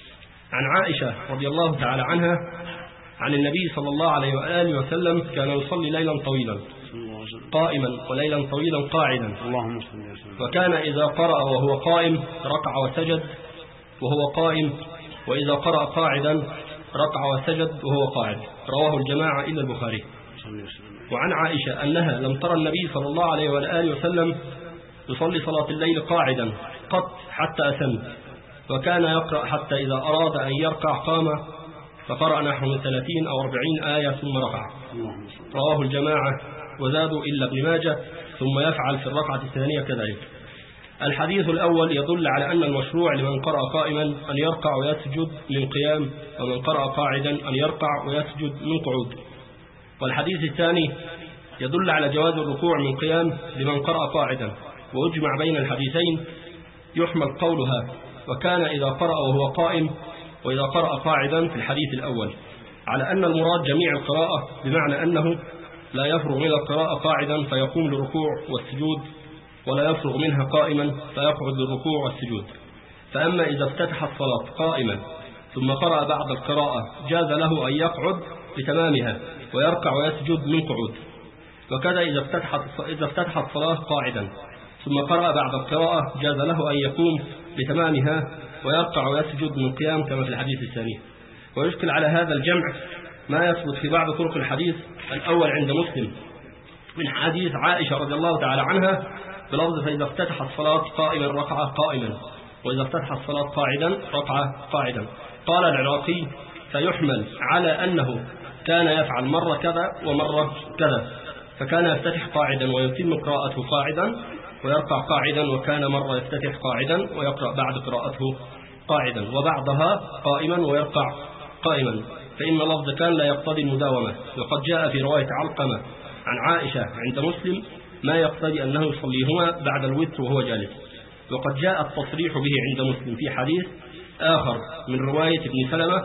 عن عائشة رضي الله تعالى عنها عن النبي صلى الله عليه وآله وسلم: كان يصلي ليلا طويلا قائما وليلا طويلا قاعدا، وكان إذا قرأ وهو قائم ركع وسجد وهو قائم، وإذا قرأ قاعدا ركع وسجد وهو قاعد. رواه الجماعة إلا البخاري. وعن عائشة أنها لم ترى النبي صلى الله عليه وآله وسلم يصلي صلاة الليل قاعدا قط حتى أسن، وكان يقرأ حتى إذا أراد أن يركع قام فقرأ نحو من ثلاثين أو أربعين آية ثم ركع. رواه الجماعة وزادوا إلا ابن ماجه، ثم يفعل في الركعة الثانية كذلك. الحديث الأول يدل على أن المشروع لمن قرأ قائما أن يركع ويسجد من قيام، ومن قرأ قاعدا أن يركع ويسجد من قعود. والحديث الثاني يدل على جواز الركوع من قيام لمن قرأ قاعدا، ويجمع بين الحديثين يحمل قولها وكان إذا قرأ وهو قائم وإذا قرأ قاعدا في الحديث الأول على أن المراد جميع القراءة، بمعنى أنه لا يفرغ من القراءة قاعدا فيقوم للركوع والسجود، ولا يفرغ منها قائما فيقعد للركوع والسجود. فأما إذا افتتح الصلاة قائما ثم قرأ بعد القراءة جاز له أن يقعد لتمامها ويركع ويسجد من قعود. وكذا إذا افتتحت إذا افتتح الصلاة قاعدا ثم قرأ بعد القراءة جاز له أن يقوم لتمامها ويركع ويسجد من قيام كما في الحديث الثاني. ويشكل على هذا الجمع ما يثبت في بعض طرق الحديث الأول عند مسلم من حديث عائشة رضي الله تعالى عنها بلفظ: فإذا افتتح الصلاة قائما ركع قائما، وإذا افتتح الصلاة قاعدا ركع قاعدا. قال العراقي: فيحمل على أنه كان يفعل مرة كذا ومرة كذا، فكان يفتتح قاعدا ويتم قراءته قاعدا ويركع قاعدا، وكان مرة يفتتح قاعدا ويقرأ بعد قراءته قاعدا، وبعضها قائما ويركع قائما، فإن لفظ كان لا يقتضي المداومة. وقد جاء في رواية علقمة عن عائشة عند مسلم ما يقتضي أنه يصليهما بعد الوتر وهو جالس. وقد جاء التصريح به عند مسلم في حديث آخر من رواية ابن سلمة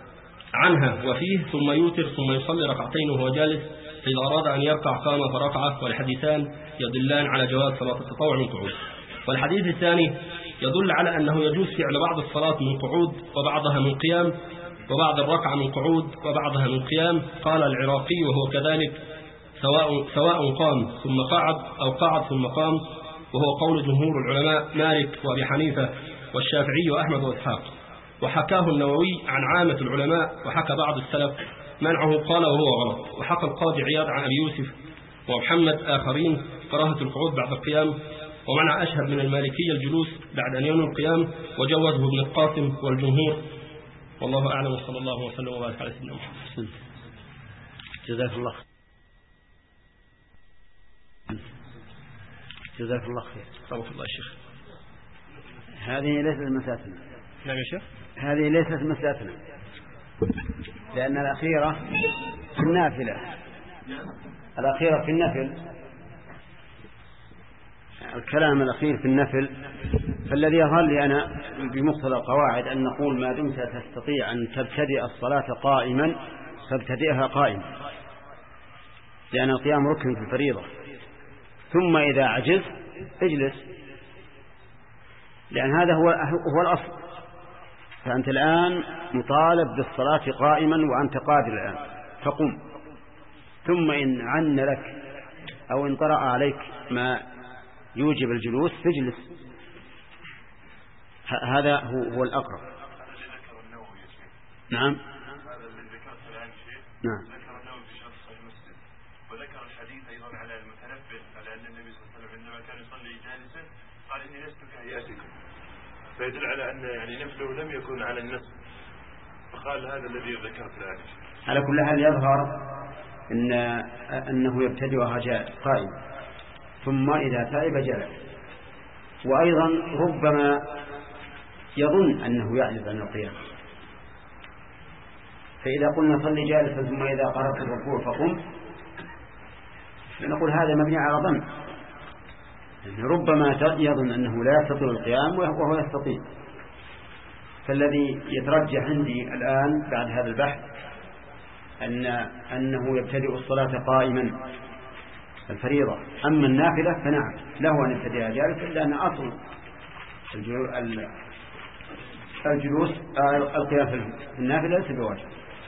عنها وفيه: ثم يوتر ثم يصلي ركعتين وهو جالس، فإذا أراد أن يركع قام فركع. والحديثان يدلان على جواز صلاة التطوع من قعود. والحديث الثاني يدل على أنه يجوز فعل بعض الصلاة من قعود وبعضها من قيام، وبعض الركعة من قعود وبعضها من قيام. قال العراقي: وهو كذلك سواء, سواء قام ثم قعد أو قعد ثم قام، وهو قول جمهور العلماء مالك وأبي حنيفة والشافعي وأحمد وإسحاق. وحكاه النووي عن عامة العلماء، وحكى بعض السلف منعه قال وهو غلط. وحكى القاضي عياض عن أبي يوسف ومحمد آخرين كراهة القعود بعد القيام، ومنع أشهر من المالكية الجلوس بعد أن ينوي القيام، وجوزه ابن القاسم والجمهور. والله أعلم، وصلى الله وسلم وبارك على سيدنا محمد. جزاك الله جزاك الله خير. رحمة الله الشيخ. هذه ليست مسألتنا. نعم يا شيخ. هذه ليست مسألتنا، لأن الأخيرة في النافلة، الأخيرة في النفل، الكلام الأخير في النفل. فالذي يظهر لي أنا بمقتضى القواعد أن نقول ما دمت تستطيع أن تبتدئ الصلاة قائما فابتدئها قائما، لأن القيام ركن في الفريضة. ثم إذا عجز اجلس، لأن هذا هو هو الأصل. فأنت الآن مطالب بالصلاة قائما وأنت قادر الآن، فقم. ثم إن عن لك أو ان طرأ عليك ما يوجب الجلوس تجلس. هذا هو, هو الأقرب. نعم نعم. ذكر النووي في شرح صحيح مسلم، وذكر الحديث أيضا على المتنبه على أن النبي صلى الله عليه وسلم عندما كان يصلي جالسا قال إني لست كهيئتكم، فيدل على أن يعني نفله لم يكن على النصف، فقال هذا الذي ذكرت الآن. على كل حال يظهر إن أنه يبتدئها قائم، ثم إذا تعب جلس. وأيضا ربما يظن أنه يعجز عن القيام، فإذا قلنا صلي جالسا ثم إذا قرأت الركوع فقم نقول هذا مبني على ظن، ربما يظن أنه لا يستطيع القيام وهو يستطيع. فالذي يترجح عندي الآن بعد هذا البحث أن أنه يبتدئ الصلاة قائما الفريضة. أما النافلة فنعم له أن يبتدئها جالسا، إلا أن أصل الجلوس القيام في النافلة ليس بواجب.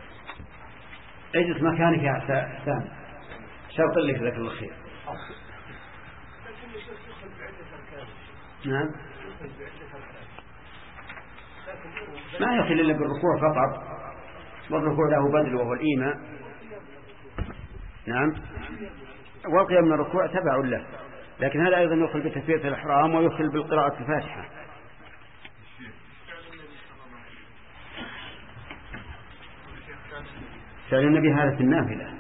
اجلس مكانك يا حسان، شرط لك ذاك الله خير. نعم ما يخل إلا بالركوع فقط، والركوع له بدل وهو الإيماء. نعم والقيام من الركوع تبع له، لكن هذا أيضا يخل بتكبيرة الإحرام ويخل بالقراءة الفاتحة. فعل النبي هذا في النافلة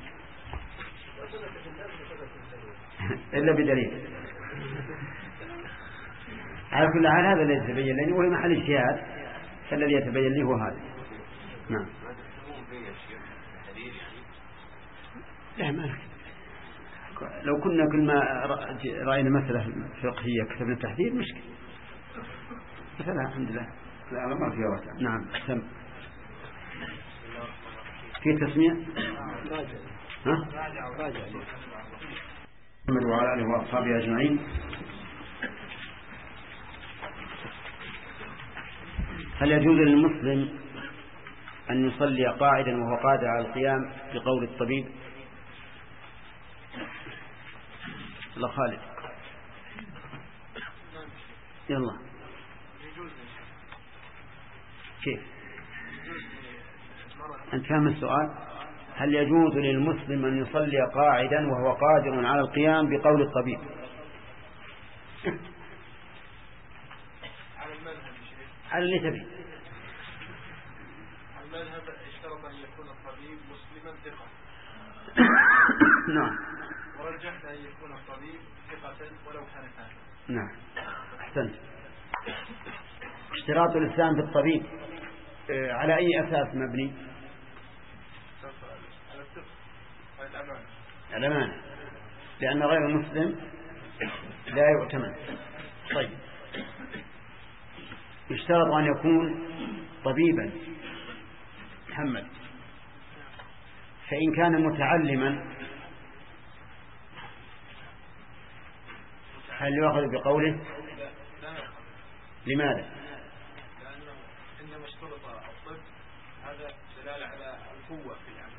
إلا بدليل. على كل حال هذا الذي يتبين لي وهي محل اجتهاد، فالذي يتبين لي هو هذا. نعم لا ما لو كنا كل ما رأينا مسألة فقهية كتبنا التحديد مشكلة، فلا الحمد لله لا ما فيها واسع. نعم سم في تسمية ها محمد وعلى آله وأصحابه أجمعين. هل يجوز للمسلم أن يصلي قاعدا وهو قادر على القيام بقول الطبيب؟ لا خالد يلا كيف أنت فاهم السؤال؟ هل يجوز للمسلم أن يصلي قاعدا وهو قادر على القيام بقول الطبيب؟ على اللي تبي. المذهب اشترط أن يكون الطبيب مسلما ثقة. نعم. ورجحت أن يكون الطبيب ثقة ولو كان كافرا. نعم أحسنت. اشتراط الإسلام بالطبيب على أي أساس مبني؟ على الأمانة، لأن غير المسلم لا يؤتمن. طيب يشترط أن يكون طبيبا محمد، فإن كان متعلما هل يأخذ بقوله؟ لماذا؟ لأنه إنما اشترط الطب هذا دلالة على القوة في العمل.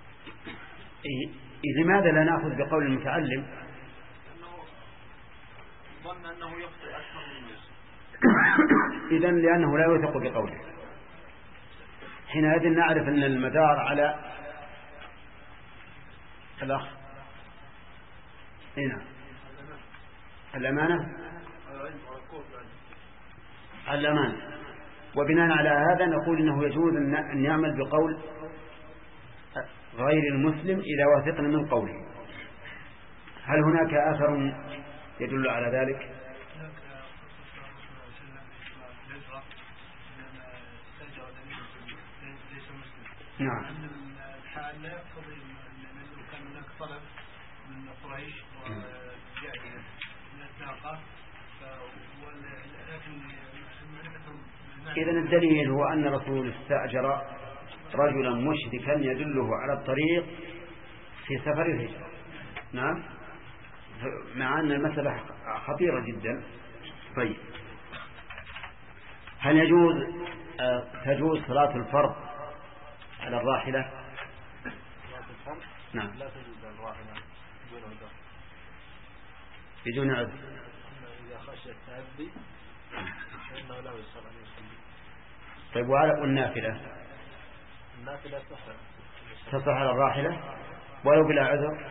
إيه لماذا لا نأخذ بقول المتعلم؟ لأنه ظن أنه يخطئ أكثر من الناس. إذن لأنه لا يوثق بقوله، حينئذ نعرف أن المدار على الأخ هنا الأمانة الأمانة. وبناء على هذا نقول إنه يجوز أن يعمل بقول غير المسلم إذا وثقنا من قوله. هل هناك آثر يدل على ذلك؟ نعم. الحال لا يقتضي أنه كان هناك طلب من قريش وجاء من الناقة، ولكن إذن الدليل هو أن الرسول استأجر رجلا مشركا يدله على الطريق في سفر الهجرة. نعم مع أن المسألة خطيرة جدا. طيب هل يجوز تجوز صلاة الفرض على الراحلة؟ نعم لا تجوز الراحلة بدون عذر. بدون عذر. إذا خشي التعدي فإنه لا يصلي أن يصلي. طيب وعلى النافلة؟ النافلة تصح تصح على الراحلة ولو بلا عذر؟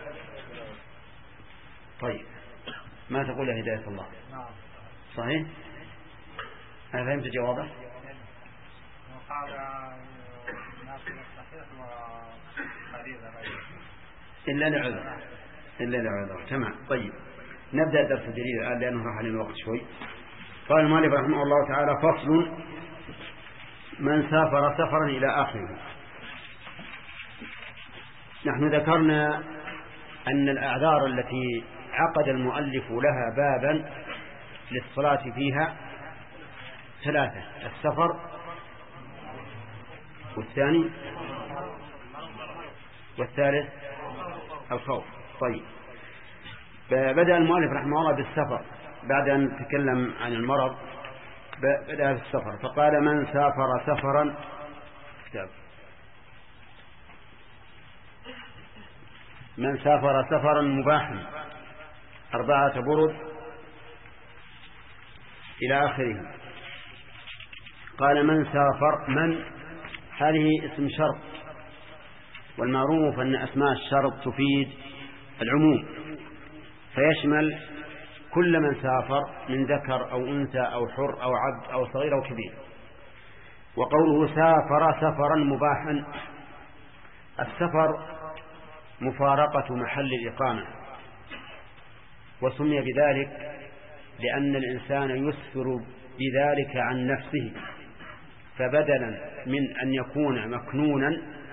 طيب ما تقول يا هداية الله؟ نعم صحيح؟ أنا فهمت جوابه؟ إلا لعذر إلا لعذر. تمام. طيب نبدأ درس الجديد الآن لأنه راح علينا الوقت شوي. قال المؤلف رحمه الله تعالى: فصل: من سافر سفرا إلى آخره. نحن ذكرنا أن الأعذار التي عقد المؤلف لها بابا للصلاة فيها ثلاثة: السفر، والثاني والثالث الخوف. طيب، بدأ المؤلف رحمه الله بالسفر بعد أن تكلم عن المرض. بدأ بالسفر فقال: من سافر سفرا كتاب من سافر سفرا مباحا أربعة برد إلى آخره. قال: من سافر، من هذه اسم شرط، والمعروف أن أسماء الشرط تفيد العموم، فيشمل كل من سافر من ذكر أو أنثى أو حر أو عبد أو صغير أو كبير. وقوله سافر سفرا مباحا، السفر مفارقة محل الإقامة، وسمي بذلك لأن الإنسان يسفر بذلك عن نفسه، فبدلا من أن يكون مكنونا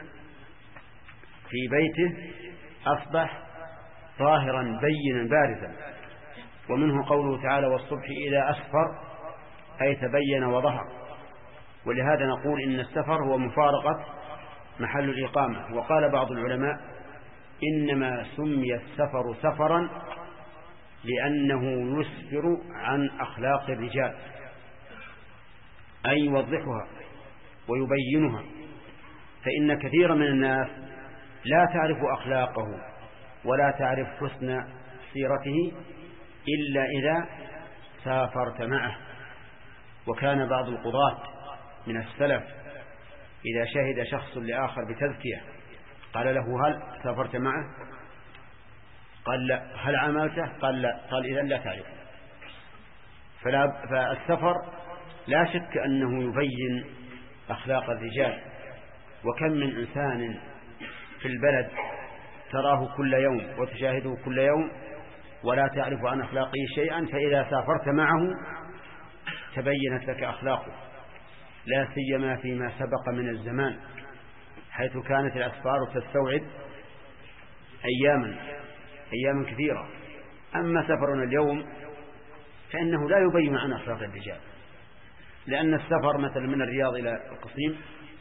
في بيته أصبح ظاهرا بينا بارزا. ومنه قوله تعالى: والصبح إذا أسفر، أي تبين وظهر. ولهذا نقول إن السفر هو مفارقة محل الإقامة. وقال بعض العلماء: إنما سمي السفر سفرا لأنه يسفر عن أخلاق الرجال، أي يوضحها ويبينها، فإن كثيرا من الناس لا تعرف أخلاقه ولا تعرف حسن سيرته إلا إذا سافرت معه. وكان بعض القضاة من السلف إذا شهد شخص لآخر بتزكية قال له: هل سافرت معه؟ قال: لا. هل عملته؟ قال: لا. قال: إذن لا تعرف. فالسفر لا شك أنه يبين أخلاق الرجال. وكم من إنسان في البلد تراه كل يوم وتشاهده كل يوم ولا تعرف عن أخلاقه شيئا، فإذا سافرت معه تبينت لك أخلاقه، لا سيما فيما سبق من الزمان، حيث كانت الأسفار تستوعب أياما أياما كثيرة. أما سفرنا اليوم فإنه لا يبين عن أخلاق الرجال، لأن السفر مثلا من الرياض إلى القصيم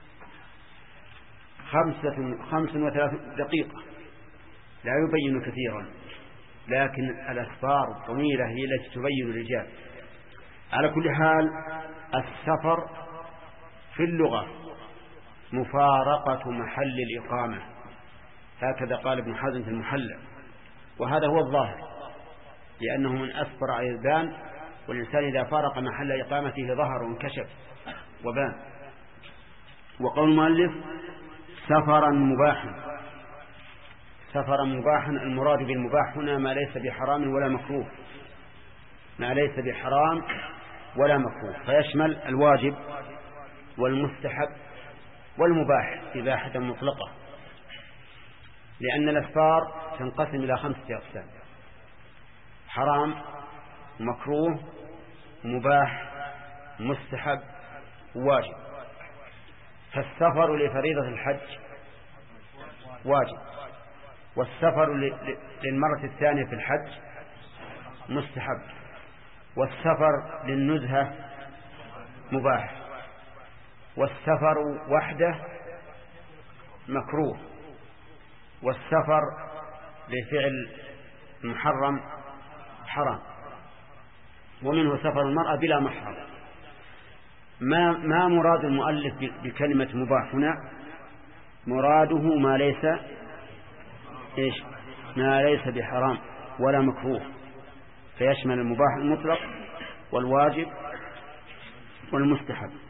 خمسة خمس وثلاث دقيقة، لا يبين كثيرا، لكن الأسفار الطويلة هي التي تبين الرجال. على كل حال، السفر في اللغة مفارقة محل الإقامة، هكذا قال ابن حزم في المحلى، وهذا هو الظاهر، لأنه من أسفر أيضان، والإنسان إذا فارق محل إقامته ظهر وانكشف وبان. وقول المؤلف: سفرا مباحا. سفرا مباحا، المراد بالمباح هنا ما ليس بحرام ولا مكروه، ما ليس بحرام ولا مكروه، فيشمل الواجب والمستحب والمباح إباحة مطلقة، لأن الأسفار تنقسم إلى خمسة أقسام: حرام، مكروه، مباح، مستحب، واجب. فالسفر لفريضة الحج واجب، والسفر للمرة الثانية في الحج مستحب، والسفر للنزهة مباح، والسفر وحده مكروه، والسفر لفعل محرم حرام. ومنه سفر المرأة بلا محرم. ما ما مراد المؤلف بكلمة مباح هنا؟ مراده ما ليس إيش ما ليس بحرام ولا مكروه، فيشمل المباح المطلق والواجب والمستحب.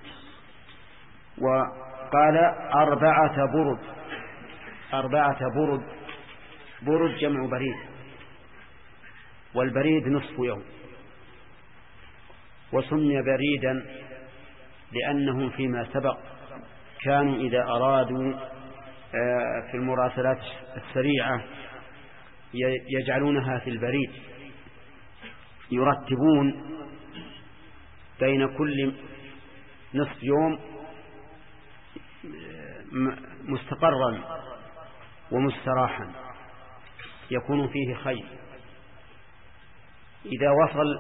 وقال: أربعة برد. أربعة برد، برد جمع بريد، والبريد نصف يوم. وسمي بريدا لأنهم فيما سبق كانوا إذا أرادوا في المراسلات السريعة يجعلونها في البريد، يرتبون بين كل نصف يوم مستقرا ومستراحا يكون فيه خير. إذا وصل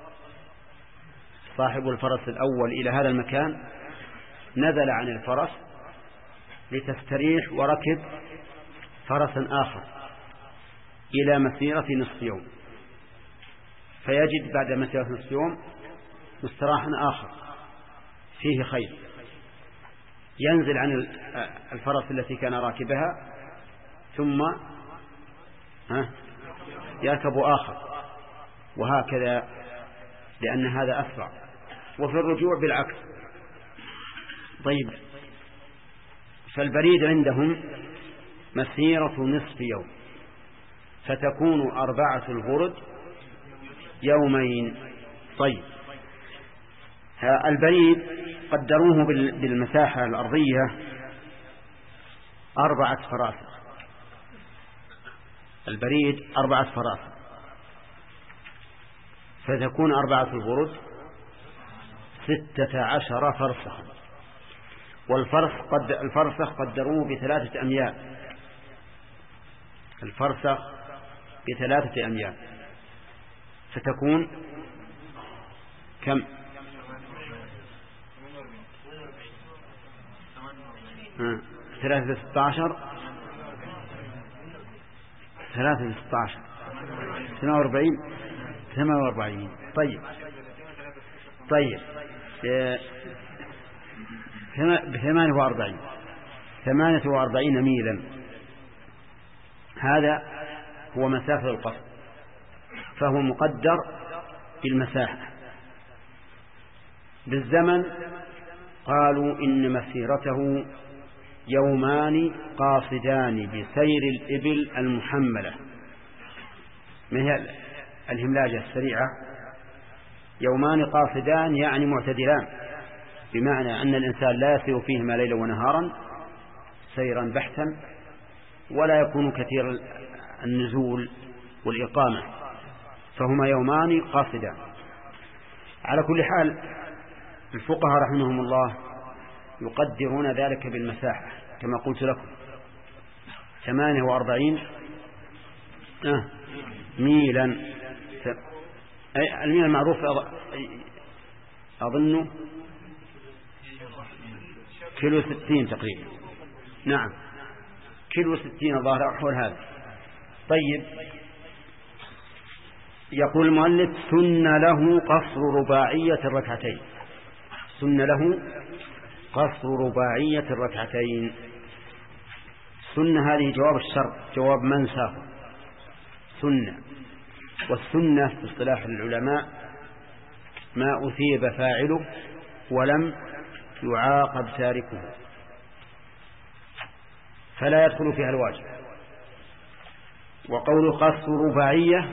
صاحب الفرس الأول إلى هذا المكان نزل عن الفرس لتستريح وركب فرسا آخر إلى مسيرة نصف يوم، فيجد بعد مسيرة نصف يوم مستراحا آخر فيه خير، ينزل عن الفرس التي كان راكبها ثم يركب آخر، وهكذا، لأن هذا أسرع. وفي الرجوع بالعكس. طيب، فالبريد عندهم مسيرة نصف يوم، فتكون أربعة البرد يومين. طيب، البريد قدروه بالمساحة الأرضية أربعة فراسخ. البريد أربعة فراسخ، فتكون أربعة البرد ستة عشر فرسخا. والفرسخ قد الفرسخ قدروه بثلاثة أميال. الفرسخ بثلاثة أميال، فتكون كم؟ ثلاثة ستة عشر ثلاثة ستة عشر ثمانية وأربعين ثمانية وأربعين. طيب طيب ثمانية وأربعين ثمانية وأربعين ميلا. هذا هو مسافة القصر، فهو مقدر بالمساحة. بالزمن قالوا إن مسيرته يومان قاصدان بسير الإبل المحملة، ما هي الهملاجة السريعة. يومان قاصدان يعني معتدلان، بمعنى أن الإنسان لا يسير فيهما ليلا ونهارا سيرا بحتا، ولا يكون كثير النزول والإقامة، فهما يومان قاصدان. على كل حال الفقهاء رحمهم الله يقدرون ذلك بالمساحة كما قلت لكم، ثمانية وأربعين ميلا. الميل المعروف أظن كيلو ستين تقريبا. نعم، كيلو ستين ظاهر حول هذا. طيب، يقول المؤلف: سن له قصر رباعية الركعتين. سن له قصر رباعية الركعتين. سن هذه جواب الشرط، جواب من سافر. سنة، والسنة في اصطلاح العلماء ما أثيب فاعله ولم يعاقب تاركه، فلا يدخل فيها الواجب. وقول قصر رباعية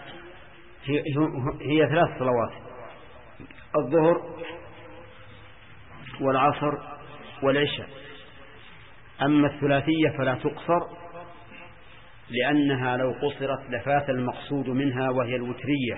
هي ثلاث صلوات: الظهر والعصر والعشاء. أما الثلاثية فلا تقصر، لأنها لو قصرت لفات المقصود منها وهي الوترية،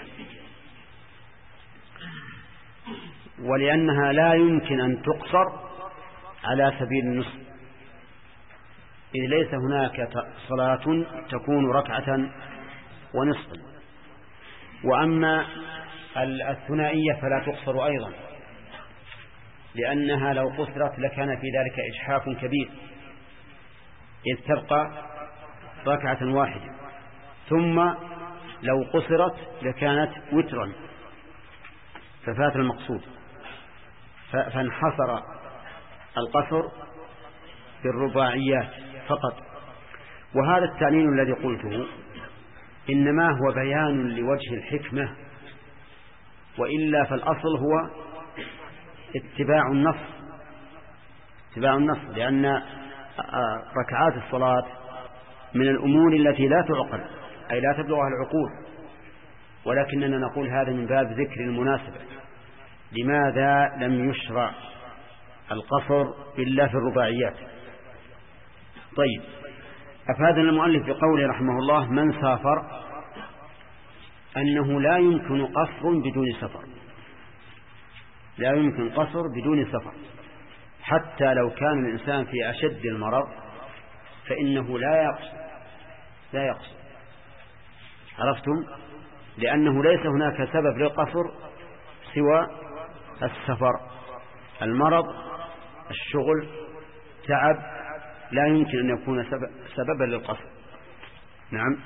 ولأنها لا يمكن أن تقصر على سبيل النصف، إذ ليس هناك صلاة تكون ركعة ونصف. وأما الثنائية فلا تقصر أيضا، لأنها لو قصرت لكان في ذلك إجحاف كبير، إذ تبقى ركعة واحدة، ثم لو قصرت لكانت وترا ففات المقصود، فانحصر القصر في الرباعيات فقط. وهذا التعليل الذي قلته إنما هو بيان لوجه الحكمة، وإلا فالأصل هو اتباع النص اتباع النص لأن ركعات الصلاة من الأمور التي لا تعقل، أي لا تبلغها العقول، ولكننا نقول هذا من باب ذكر المناسبة. لماذا لم يشرع القصر إلا في الرباعيات؟ طيب، أفادنا المؤلف بقوله رحمه الله: من سافر، أنه لا يمكن قصر بدون سفر، لا يمكن قصر بدون سفر، حتى لو كان الإنسان في أشد المرض فإنه لا يقصر لا يقصر عرفتم؟ لأنه ليس هناك سبب للقصر سوى السفر، المرض، الشغل، تعب، لا يمكن أن يكون سبب سببا للقصر. نعم.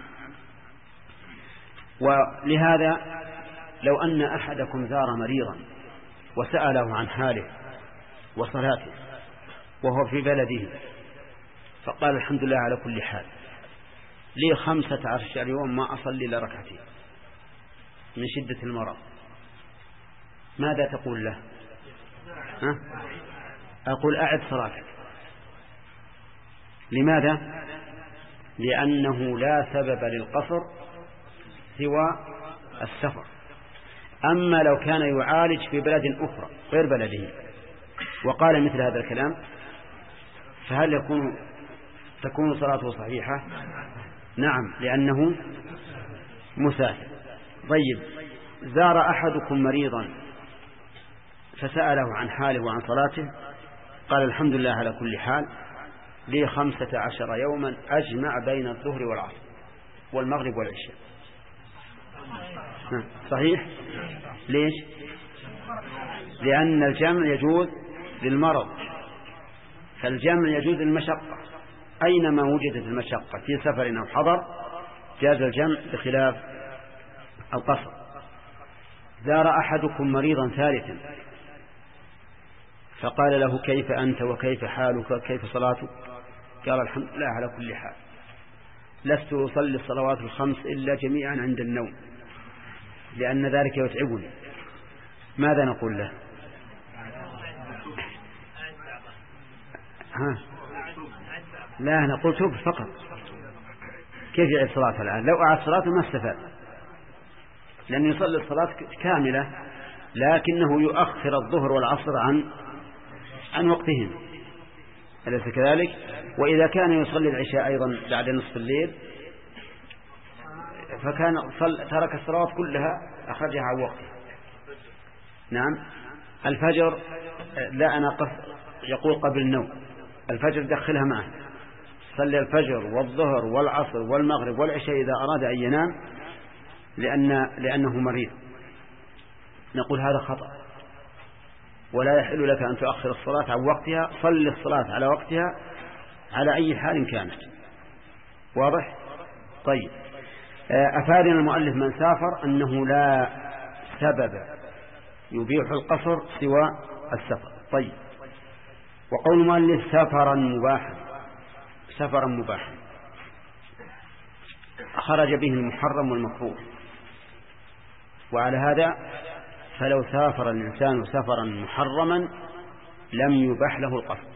ولهذا لو أن أحدكم زار مريضا وسأله عن حاله وصلاته وهو في بلده فقال الحمد لله على كل حال، لي خمسة عشر يوم ما أصلي إلا ركعتين من شدة المرض، ماذا تقول له؟ ها؟ أقول أعد صلاتك. لماذا؟ لأنه لا سبب للقصر سوى السفر. أما لو كان يعالج في بلد أخرى غير بلده وقال مثل هذا الكلام فهل يكون تكون صلاته صحيحة؟ نعم، لأنه مسافر. طيب، زار أحدكم مريضا فسأله عن حاله وعن صلاته قال الحمد لله على كل حال، لي خمسة عشر يوما أجمع بين الظهر والعصر والمغرب والعشاء. صحيح؟ ليش؟ لأن الجمع يجوز للمرض، فالجمع يجوز للمشقة، أينما وجدت المشقة في سفر أو حضر جاز الجمع بخلاف القصر. زار أحدكم مريضا ثالثا فقال له كيف أنت وكيف حالك وكيف صلاتك؟ قال الحمد لله على كل حال، لست أصلي الصلوات الخمس إلا جميعا عند النوم لأن ذلك يتعبني. ماذا نقول له؟ ها؟ لا، نقول توب فقط. كيف يعيد صلاة الآن؟ لو أعاد صلاته ما استفاد، لأن يصلي الصلاة كاملة لكنه يؤخر الظهر والعصر عن عن وقتهم، أليس كذلك؟ وإذا كان يصلي العشاء أيضا بعد نصف الليل فكان ترك الصلوات كلها أخرجها عن وقتها. نعم. الفجر لا، أنا يقول قبل النوم، الفجر دخلها معه، صلي الفجر والظهر والعصر والمغرب والعشاء إذا أراد أن ينام لأن لأنه مريض. نقول هذا خطأ، ولا يحل لك أن تؤخر الصلاة عن وقتها، صل الصلاة على وقتها على أي حال كانت. واضح؟ طيب، أفادنا المؤلف من سافر أنه لا سبب يبيح القصر سوى السفر. طيب، وقول المؤلف سفرا مباحا، سفرا مباحا خرج به المحرم والمكروه، وعلى هذا فلو سافر الإنسان سفرا محرما لم يباح له القصر.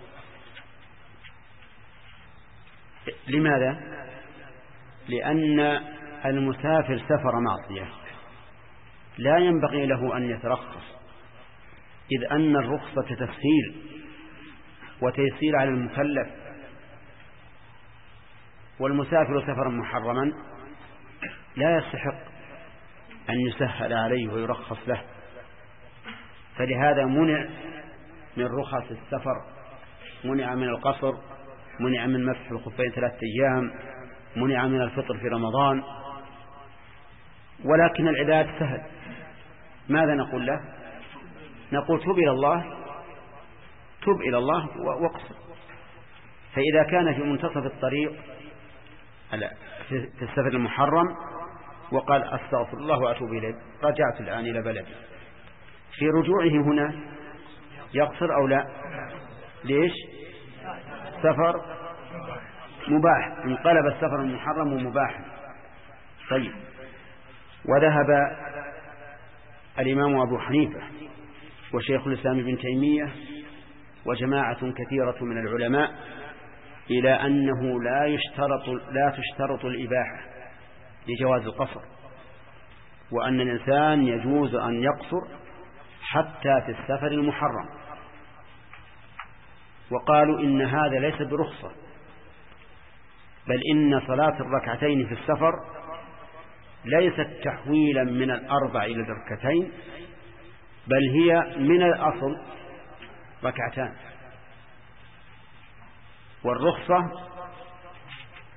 لماذا؟ لأن المسافر سفر معصية لا ينبغي له أن يترخص، إذ أن الرخصة تسهيل وتيسير على المكلف، والمسافر سفرا محرما لا يستحق أن يسهل عليه ويرخص له، فلهذا منع من رخص السفر، منع من القصر، منع من مسح الخفين ثلاثة أيام، منع من الفطر في رمضان. ولكن العباد سهل، ماذا نقول له؟ نقول تب إلى الله، تب إلى الله واقصر. فإذا كان في منتصف الطريق في السفر المحرم وقال أستغفر الله وأتوب إليه، رجعت الآن إلى بلدي، في رجوعه هنا يقصر أو لا؟ ليش؟ سفر مباح، انقلب السفر المحرم مباحا. طيب، وذهب الإمام أبو حنيفة وشيخ الإسلام ابن تيمية وجماعة كثيرة من العلماء إلى أنه لا يشترط لا تشترط الإباحة لجواز القصر، وأن الإنسان يجوز أن يقصر حتى في السفر المحرم. وقالوا إن هذا ليس برخصة، بل إن صلاة الركعتين في السفر ليست تحويلا من الأربع إلى الركعتين، بل هي من الأصل ركعتان. والرخصة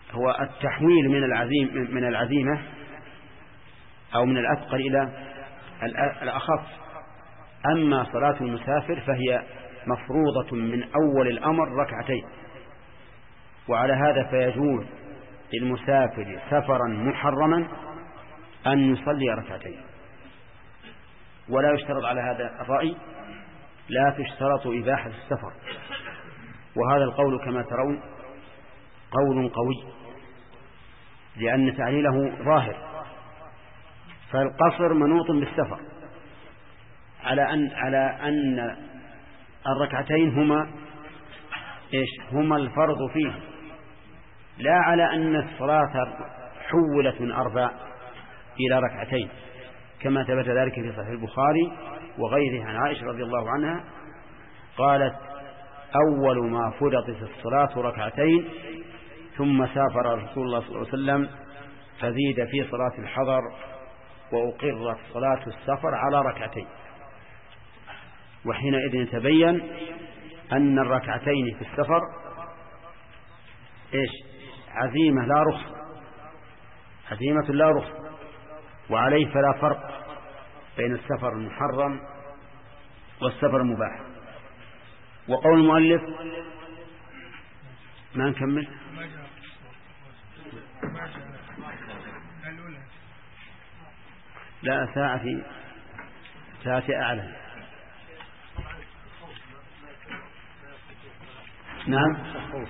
هو التحويل من العزيم من العزيمة أو من الأثقل إلى الأخف. أما صلاة المسافر فهي مفروضة من أول الأمر ركعتين، وعلى هذا فيجوز للمسافر سفرا محرما أن يصلي ركعتين. ولا يشترط على هذا الرأي، لا تشترط إباحة السفر، وهذا القول كما ترون قول قوي لأن تعليله ظاهر. فالقصر منوط بالسفر على أن على أن الركعتين هما إيش هما الفرض فيه، لا على أن الصلاة حولت من أربع إلى ركعتين، كما ثبت ذلك في صحيح البخاري وغيره عن عائشة رضي الله عنها قالت: أول ما فرضت الصلاة ركعتين، ثم سافر رسول الله صلى الله عليه وسلم فزيد في صلاة الحضر وأقرت صلاة السفر على ركعتين. وحينئذ يتبين أن الركعتين في السفر إيش عزيمة لا رخصة، عزيمة لا رخصة، وعليه فلا فرق بين السفر المحرم والسفر المباح. وقول المؤلف ما نكمل لا ساعة في ساعة أعلى. نعم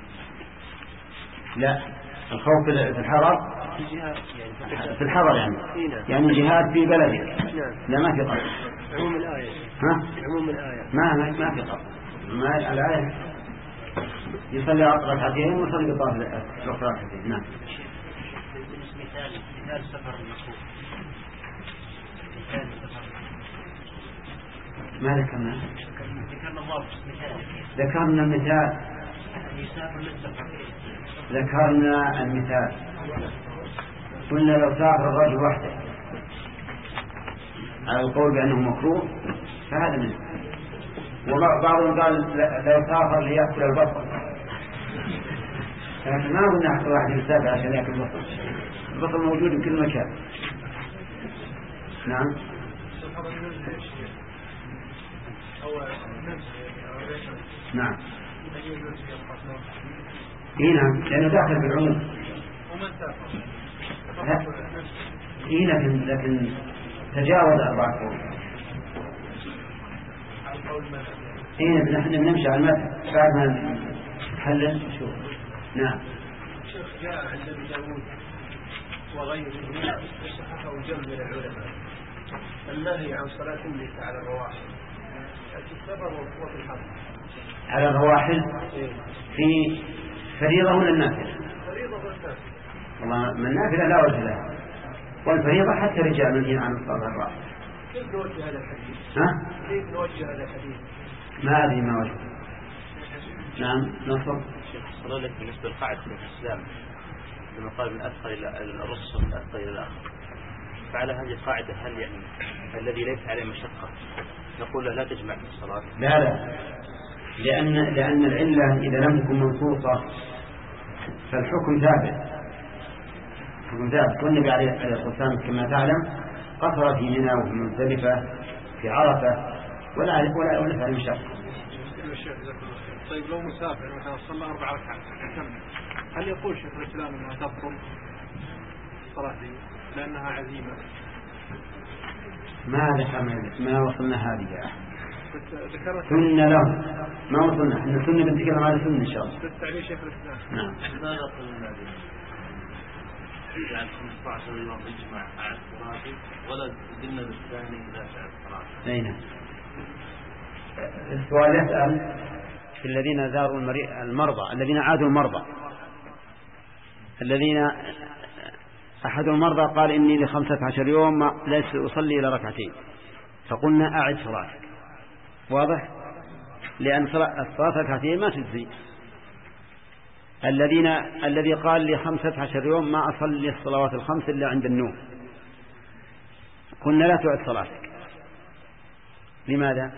لا الخوف في الحرب في الحضر يعني يعني جهاد في بلدك لا ما في قصد. عموم الآية ها عموم الآية ما ما في قصد. ما الآية يصلي ركعتين ويصلي بطاف ركعتين. نعم مثال مثال سفر المخوف مثال سفر ما ذكرنا ذكرنا الله مثال ذكرنا مثال يسافر للسفر ذكرنا المثال قلنا لو سافر الرجل وحده على القول بأنه مكروه فهذا منه. وبعضهم قال لو سافر ليأكل البصل، لكن ما قلنا حتى واحد يسافر عشان يأكل البصل، البصل موجود في كل مكان. نعم نعم اي نعم لأنه داخل بالعموم. اي لكن لكن تجاوز أربعة قول. اي نحن بنمشي على المذهب بعد ما نحلل شوف. نعم شيخ جاء عند ابي داود وغيره وصححه جمع من العلماء النهي عن صلاة النساء على الرواحل في السفر وفي الحرب. على الرواحل في فريضة ولا النافلة؟ فريضة والنافلة. والله من النافلة لا وجه لها، والفريضة حتى رجال منهي عن الصلاة الرواحل. كيف نوجه هذا الحديث؟ ها؟ كيف نوجه هذا الحديث؟ ما أدري ما وجه. نعم نصر. شيخ صلى لك بالنسبة للقاعدة في الإسلام لما قال من أثقل إلى الرسل من أثقل إلى الآخر، فعلى هذه القاعدة هل يعني الذي ليس عليه مشقة نقول له لا تجمع في الصلاة؟ لا لا لأن لأن العلة إذا لم تكن منصوصة فالحكم ثابت. الحكم ثابت. والنبي عليه الصلاة والسلام كما تعلم قصر في منى وفي مزدلفة في عرفة ولا ولا ولا فعل مشقة. طيب لو مسافر مثلا صلى أربع ركعات هل يقول شيخ الإسلام أنها تبطل الصلاة دي لأنها عزيمة؟ ما ذكرنا ما وصلنا هذه يا أحمد. ذكرت سنة له ما وصلنا احنا سنة بنتكلم على سنة إن شاء الله. بالتعليل شيخ الإسلام. نعم. عبارة يعني خمسة عشر يوم يجمع على الصلاة ولا قلنا بالثاني لا على الصلاة. أين؟ السؤال يسأل في الذين زاروا المرضى الذين عادوا المرضى الذين أحد المرضى قال إني لخمسة عشر يوم ليس أصلي إلى ركعتين، فقلنا أعد صلاتك. واضح؟ لأن الصلاة ركعتين ما تجزي. الذين الذي قال لي خمسة عشر يوم ما أصلي الصلوات الخمس إلا عند النوم، قلنا لا تعد صلاتك. لماذا؟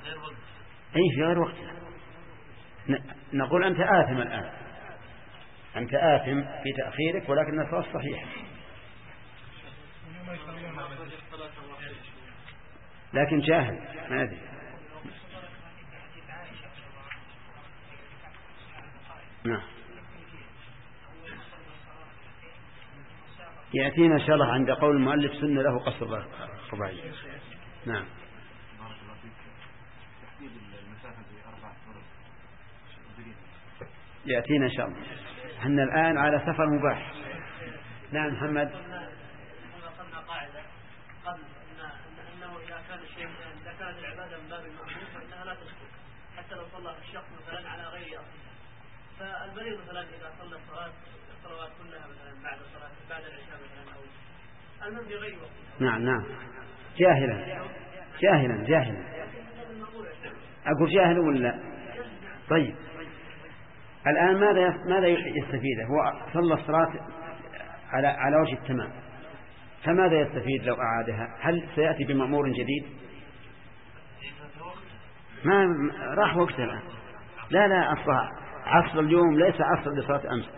أي في غير وقتها. نقول أنت آثم الآن أنت آثم في تأخيرك ولكن الصلاة صحيحة. لكن جاهل ما أدري. نعم يأتينا إن شاء الله عند قول المؤلف سنة له قصر رباعي. نعم يأتينا إن شاء الله. هن الآن على سفر مباح. نعم محمد. قلنا قاعدة قبل أنه إذا كان الشيء إذا كانت العبادة من باب المأمون فإنها لا تسقط حتى لو صلى الشخص مثلا على غير أصل. فالمريض مثلا إذا صلى الصلاة الصلوات كلها مثلا بعد الصلاة بعد العشاء مثلا أو المهم بغير وقت. نعم نعم جاهلا جاهلا جاهلا أقول جاهل ولا طيب. الآن ماذا ماذا يستفيده؟ هو صلى الصلاة على على وجه التمام، فماذا يستفيد لو أعادها؟ هل سيأتي بمأمور جديد؟ ما راح وقتها الآن. لا لا أصلا عصر اليوم ليس عصر لصلاة أمس.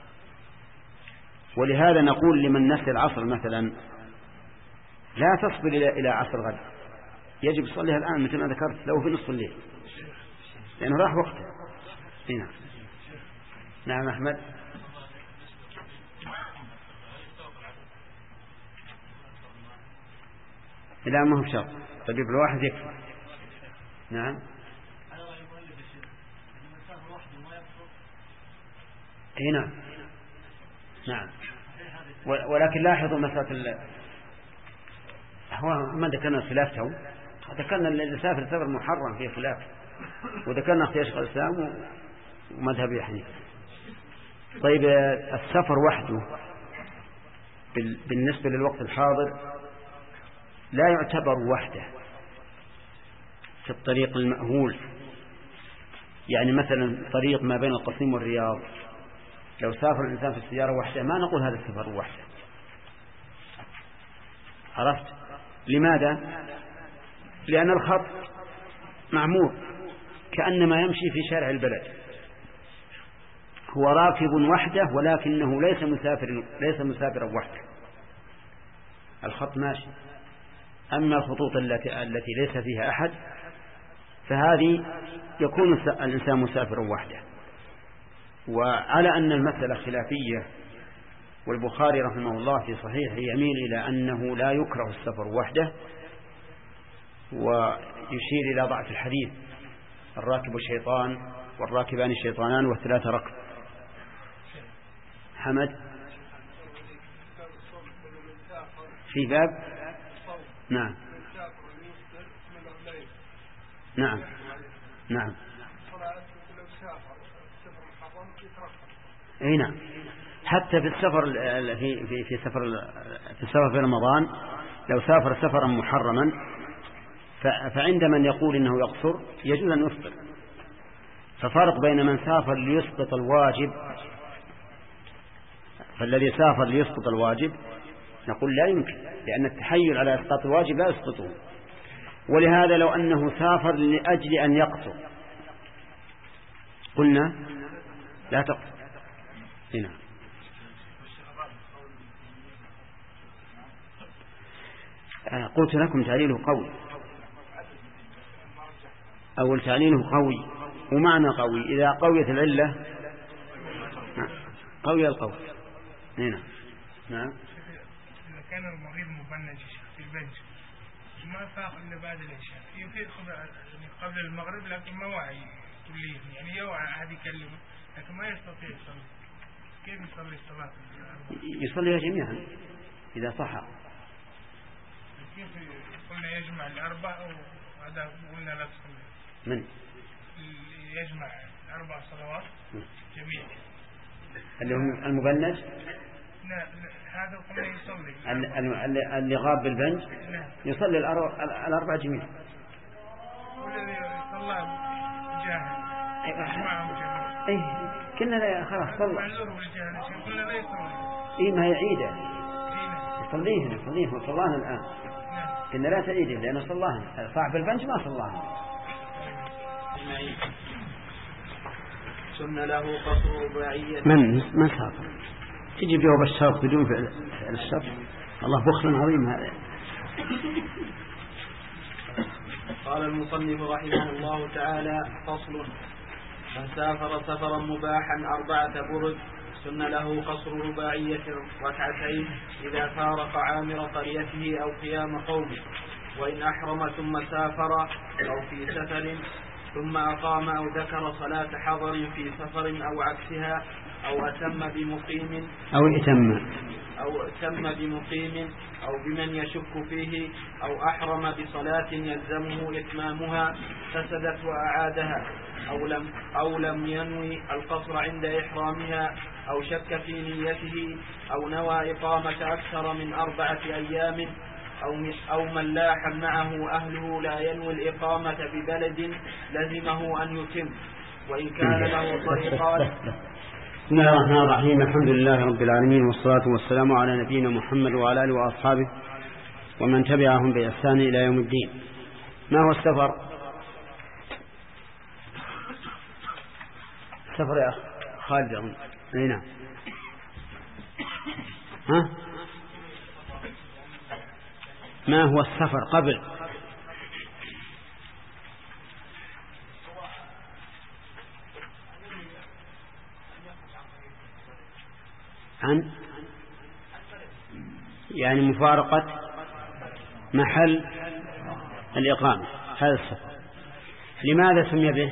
ولهذا نقول لمن نسي العصر مثلا لا تصبر إلى إلى عصر غد، يجب تصليها الآن مثل ما ذكرت لو في نصف الليل لأنه راح وقته. هنا نعم أحمد. لا ما هو شرط، طيب الواحد يكفي. نعم هنا نعم. ولكن لاحظوا مسألة هو ما ذكرنا الخلاف تو ذكرنا اللي سافر سفر محرم فيه خلاف، وذكرنا اختيار شيخ الإسلام ومذهب أبي حنيفة. طيب السفر وحده بالنسبة للوقت الحاضر لا يعتبر وحده في الطريق المأهول. يعني مثلا طريق ما بين القصيم والرياض لو سافر الإنسان في السيارة وحده ما نقول هذا السفر وحده. عرفت لماذا؟ لأن الخط معمور كأنما يمشي في شارع البلد، هو راكب وحده ولكنه ليس مسافر ليس مسافرا وحده، الخط ماشي. أما الخطوط التي التي ليس فيها أحد فهذه يكون الإنسان مسافرا وحده. وعلى أن المسألة خلافية، والبخاري رحمه الله في صحيحه يميل إلى أنه لا يكره السفر وحده، ويشير إلى ضعف الحديث الراكب الشيطان والراكبان الشيطانان والثلاثة ركب. حمد في باب نعم نعم نعم اي نعم. حتى في السفر في في في سفر في السفر في رمضان لو سافر سفرا محرما فعند من يقول انه يقصر يجوز ان يفطر. ففرق بين من سافر ليسقط الواجب، فالذي سافر ليسقط الواجب نقول لا يمكن، لأن التحيل على إسقاط الواجب لا يسقطه. ولهذا لو أنه سافر لأجل أن يقصر قلنا لا تقصر. هنا قلت لكم تعليله قوي، أول تعليله قوي، ومعنى قوي إذا قويت العلة قوي القول. هنا نعم. إذا كان المريض مبنج في البنج ما فاق إلا بعد العشاء يفيق قبل المغرب لكن ما وعي كليا، يعني يوعى أحد يكلمه لكن ما يستطيع يصلي، كيف يصلي الصلاة؟ يصليها جميعا إذا صح. كيف قلنا يجمع الأربع وهذا قلنا لا تصلي من يجمع الأربع صلوات جميعا اللي هم المبنج؟ لا هذا قلنا يصلي اللي غاب بالبنج يصلي الأربع جميعا. والذي صلى جاهل يجمعهم جميعا. ايه كنا لا خلاص صلى. معذور بالجاهل قلنا لا يصلي. ايه ما هي عيده يصليه يصليه وصلاها الآن. كنا لا تعيده لأنه صلاها. صاحب البنج ما صلاها. سن له قصر رباعية. من من سافر تجي جواب الشرط بدون فعل الشرط؟ الله بخل عظيم هذا. قال المصنف رحمه الله تعالى: فصل: من سافر سفرا مباحا أربعة برد سن له قصر رباعية ركعتين إذا فارق عامر قريته أو قيام قومه، وإن أحرم ثم سافر أو في سفر ثم أقام أو ذكر صلاة حضر في سفر أو عكسها، أو أتم بمقيم أو إتم أو أتم بمقيم أو بمن يشك فيه، أو أحرم بصلاة يلزمه إتمامها فسدت وأعادها، أو لم, أو لم ينوي القصر عند إحرامها، أو شك في نيته، أو نوى إقامة أكثر من أربعة أيام، أو, أو من لاح معه أهله لا ينوي الإقامة ببلد لزمه أن يتم، وإن كان له طريقان. بسم الله الرحمن الرحيم. الحمد لله رب العالمين، والصلاة والسلام على نبينا محمد وعلى آله وأصحابه ومن تبعهم بإحسان إلى يوم الدين. ما هو السفر؟ السفر يا خالد أي نعم. ها ما هو السفر قبل؟ عن يعني مفارقة محل الإقامة، هذا السفر. لماذا سمي به؟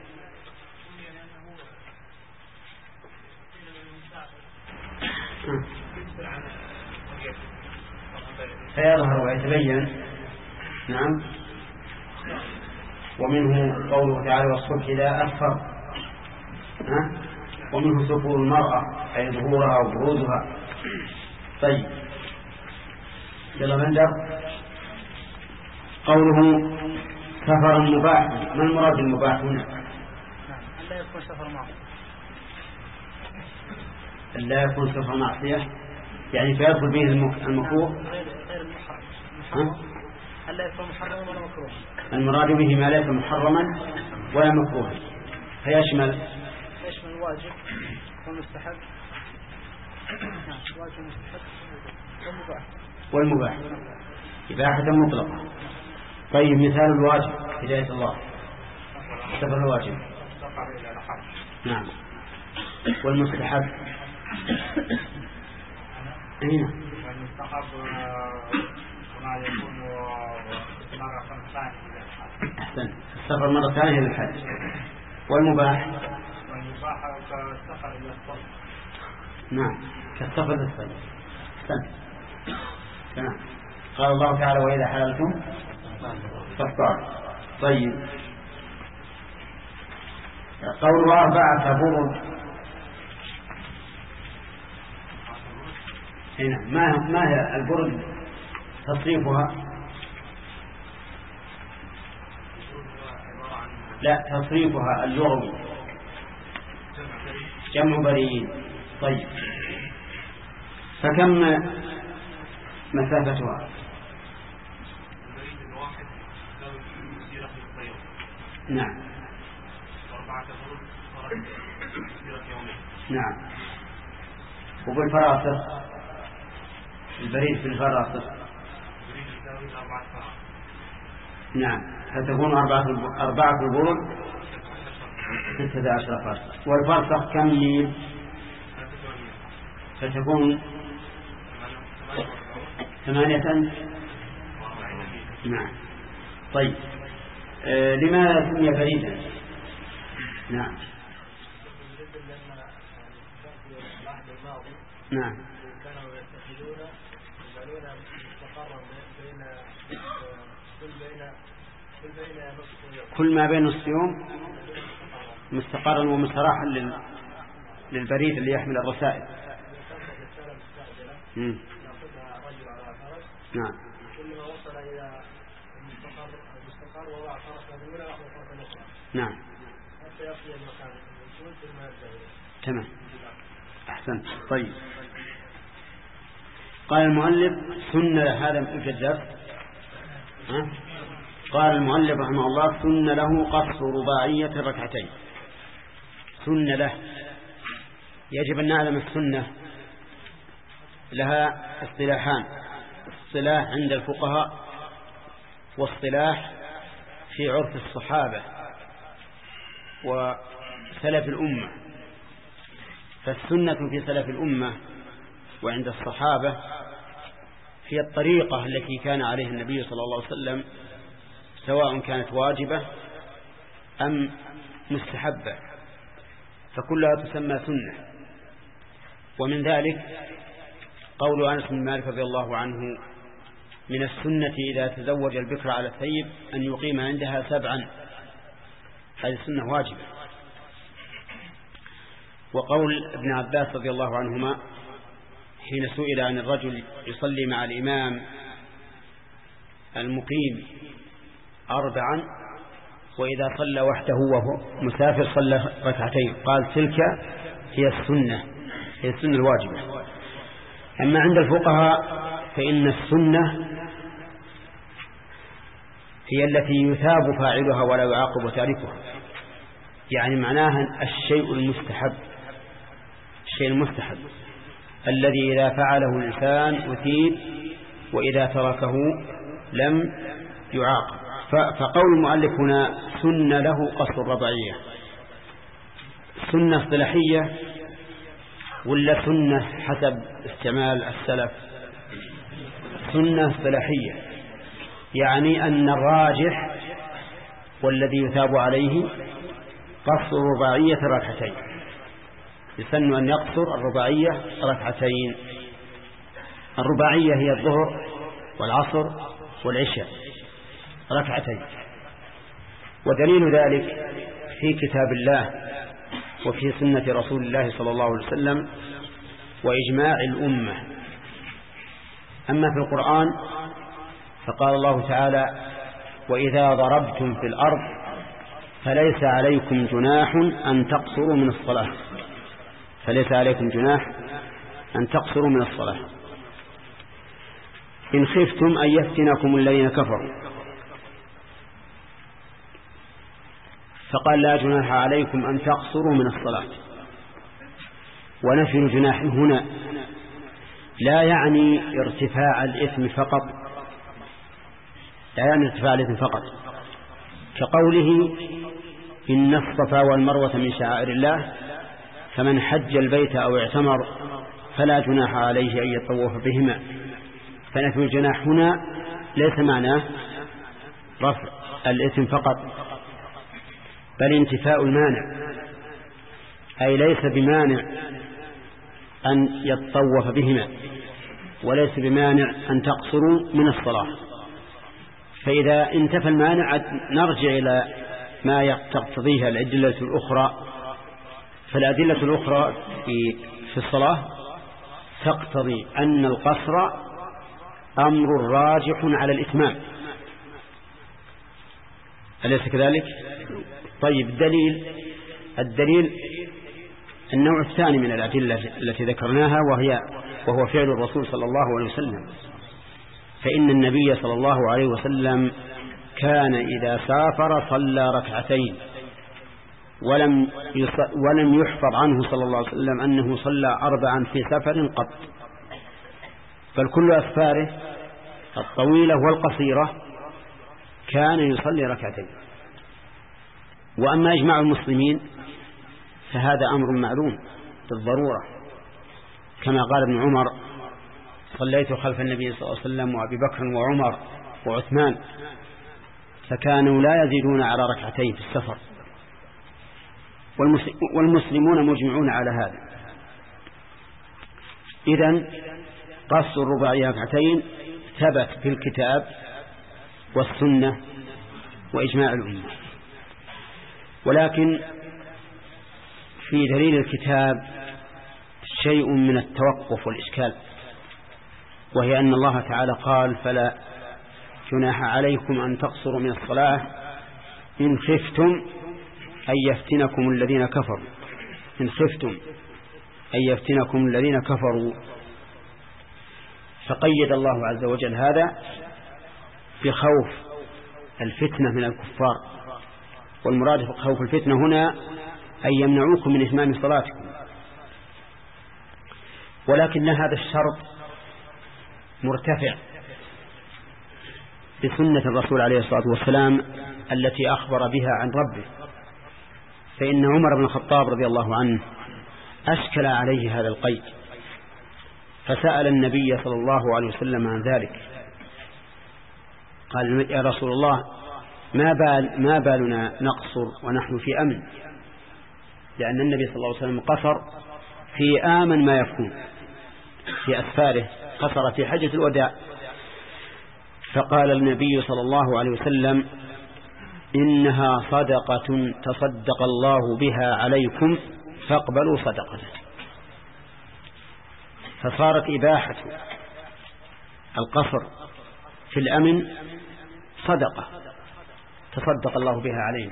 فيظهر ويتبين. نعم. ومنه قوله تعالى: والصبح إذا أسفر. ومنه سفور المرأة أي ظهورها وبروزها. طيب يلا بندر. قوله سفر مباح، ما المراد بالمباح هنا؟ لا يكون سفر معصية. لا يكون سفر معصية يعني فيدخل به المكروه غير المحرم. لا يكون محرما ولا مكروه. المراد به ما ليس محرما ولا مكروه، فيشمل يشمل الواجب والمستحب. نعم الواجب والمستحب والمباح. والمباح إباحة مطلقة. طيب مثال الواجب هداية الله، سفر الواجب. نعم. والمستحب هنا والمستحب ما يكون مرة ثانية. أحسن. السفر مرة ثانية للحج. والمباح والمباح كالسفر إلى الصلاة. نعم كالسفر إلى الصلاة. أحسن. تمام. قال الله تعالى: وإذا حللتم فاصطادوا. طيب قول أربعة برد هنا ما ما هي البرد تصريفها؟ لا تصريفها اللغوي جمع بريد. طيب فكم مسافتها؟ نعم. نعم. وبالفراسخ البريد في الفراسخ نعم فتكون أربعة أربعة البرد ستة عشر فرسخ. والفرسخ كم ميل؟ فتكون ثمانية. نعم. طيب آه لماذا سمي بريدا؟ نعم. نعم. كانوا يتخذون يجعلون مستقرا بين كل بين كل بين نصف يوم، كل ما بين نصف يوم مستقرا ومستراحا لل... للبريد اللي يحمل الرسائل. امم نعم. كلما وصل الى المستقر المستقر وضع فرسا الاولى وفرسا الاخرى. نعم. حتى يصل المكان الموجود ثم يرجع اليه. تمام. أحسنت. طيب قال المؤلف سن هذا الجدار. قال المؤلف رحمه الله: سن له قصر رباعية ركعتين. سن له. يجب أن نعلم السنة لها اصطلاحان: اصطلاح عند الفقهاء، واصطلاح في عرف الصحابة وسلف الأمة. فالسنة في سلف الأمة وعند الصحابة هي الطريقة التي كان عليها النبي صلى الله عليه وسلم، سواء كانت واجبة أم مستحبة، فكلها تسمى سنة. ومن ذلك قول أنس بن مالك رضي الله عنه: من السنة إذا تزوج البكر على الثيب أن يقيم عندها سبعا. هذه السنة واجبة. وقول ابن عباس رضي الله عنهما حين سئل عن الرجل يصلي مع الإمام المقيم أربعا وإذا صلى وحده وهو مسافر صلى ركعتين، قال: تلك هي السنة، هي السنة الواجبة. أما عند الفقهاء فإن السنة هي التي يثاب فاعلها ولا يعاقب تاركها، يعني معناها الشيء المستحب، الشيء المستحب الذي إذا فعله الإنسان أثيب وإذا تركه لم يعاقب. فقول المؤلف هنا: سن له قصر الرباعية، سنة اصطلاحية ولا سنة حسب استعمال السلف؟ سنة اصطلاحية، يعني أن الراجح والذي يثاب عليه قصر الرباعية ركعتين. يسن أن يقصر الرباعية ركعتين. الرباعية هي الظهر والعصر والعشاء ركعتين. ودليل ذلك في كتاب الله وفي سنة رسول الله صلى الله عليه وسلم وإجماع الأمة. أما في القرآن فقال الله تعالى: وإذا ضربتم في الأرض فليس عليكم جناح أن تقصروا من الصلاة، فليس عليكم جناح أن تقصروا من الصلاة إن خفتم أن يفتنكم الذين كفروا. فقال: لا جناح عليكم أن تقصروا من الصلاة. ونفي الجناح هنا لا يعني ارتفاع الإثم فقط، لا يعني ارتفاع الإثم فقط، كقوله: إن الصفا والمروة من شعائر الله فمن حج البيت أو اعتمر فلا جناح عليه أن يطوف بهما. فنفي الجناح هنا ليس معناه رفع الإثم فقط، بل انتفاء المانع، أي ليس بمانع أن يطوف بهما، وليس بمانع أن تقصروا من الصلاة. فإذا انتفى المانع نرجع إلى ما تقتضيها الأدلة الأخرى. فالأدلة الأخرى في, في الصلاة تقتضي أن القصر أمر راجح على الإتمام، أليس كذلك؟ طيب، الدليل الدليل النوع الثاني من الأدلة التي ذكرناها، وهي وهو فعل الرسول صلى الله عليه وسلم. فإن النبي صلى الله عليه وسلم كان إذا سافر صلى ركعتين، ولم ولم يحفظ عنه صلى الله عليه وسلم أنه صلى أربعا في سفر قط، بل كل أسفاره الطويلة والقصيرة كان يصلي ركعتين. وأما إجماع المسلمين فهذا أمر معلوم بالضرورة، كما قال ابن عمر: صليت خلف النبي صلى الله عليه وسلم وأبي بكر وعمر وعثمان فكانوا لا يزيدون على ركعتين في السفر، والمسلمون مجمعون على هذا. إذن قص الرباعية ركعتين ثبت في الكتاب والسنة وإجماع الأمة. ولكن في دليل الكتاب شيء من التوقف والإشكال، وهي أن الله تعالى قال: فلا جناح عليكم أن تقصروا من الصلاة إن خفتم أن يفتنكم الذين كفروا. إن خفتم أن يفتنكم الذين كفروا، فقيد الله عز وجل هذا بخوف الفتنة من الكفار. والمراد بخوف الفتنة هنا أي يمنعوكم من إتمام صلاتكم، ولكن هذا الشرط مرتفع بسنة الرسول عليه الصلاة والسلام التي أخبر بها عن ربه، فإن عمر بن الخطاب رضي الله عنه أشكل عليه هذا القيد، فسأل النبي صلى الله عليه وسلم عن ذلك، قال يا رسول الله ما بال ما بالنا نقصر ونحن في أمن، لأن النبي صلى الله عليه وسلم قصر في آمن ما يكون في أسفاره، قصر في حجة الوداع. فقال النبي صلى الله عليه وسلم إنها صدقة تصدق الله بها عليكم فاقبلوا صدقته. فصارت إباحة القصر في الأمن صدقة تصدق الله بها علينا،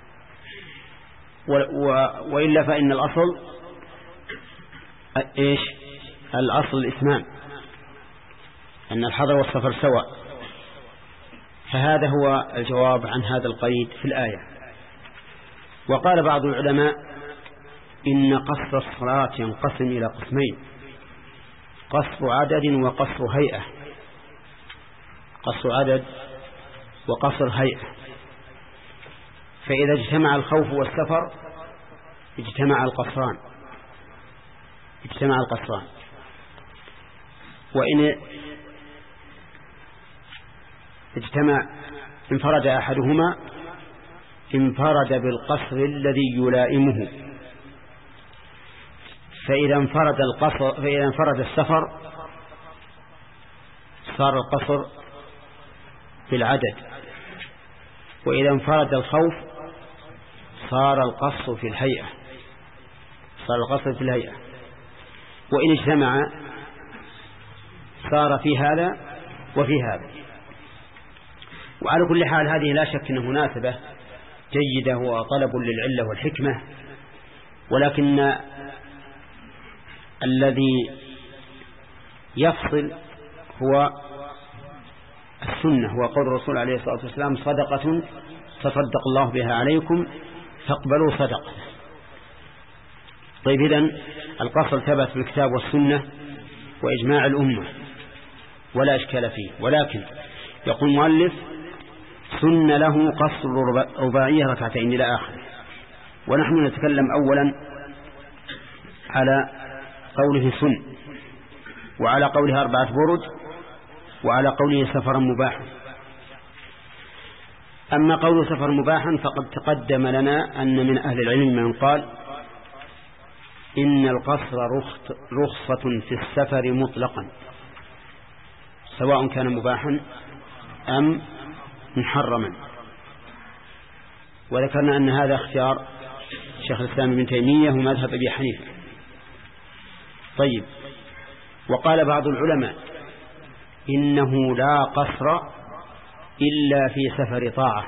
وإلا فإن الأصل إيش؟ الأصل الإتمام، أن الحضر والسفر سواء. فهذا هو الجواب عن هذا القيد في الآية. وقال بعض العلماء إن قصر الصلاة ينقسم إلى قسمين: قصر عدد وقصر هيئة. قصر عدد وقصر هيئة. فإذا اجتمع الخوف والسفر اجتمع القصران اجتمع القصران وإن اجتمع انفرد أحدهما انفرد بالقصر الذي يلائمه. فإذا انفرد القصر فإذا انفرد السفر صار القصر بالعدد، وإذا انفرد الخوف صار القصر في الهيئة صار القصر في الهيئة وإن اجتمع صار في هذا وفي هذا. وعلى كل حال هذه لا شك أنها مناسبة جيدة وطلب للعلة والحكمة، ولكن الذي يفصل هو السنة، هو قول الرسول عليه الصلاة والسلام صدقة تصدق الله بها عليكم فاقبلوا صدقة. طيب إذن القصر ثبت بالكتاب والسنة وإجماع الأمة ولا إشكال فيه، ولكن يقول المؤلف سن له قصر رباعية ركعتين إلى آخره. ونحن نتكلم أولا على قوله سن، وعلى قوله أربعة برد، وعلى قوله سفرا مباحا. أما قول سفر مباحا فقد تقدم لنا أن من أهل العلم من قال إن القصر رخصة في السفر مطلقا سواء كان مباحا أم محرما، وذكرنا أن هذا اختيار شيخ الإسلام ابن تيمية ومذهب أبي حنيفة. طيب، وقال بعض العلماء إنه لا قصر إلا في سفر طاعة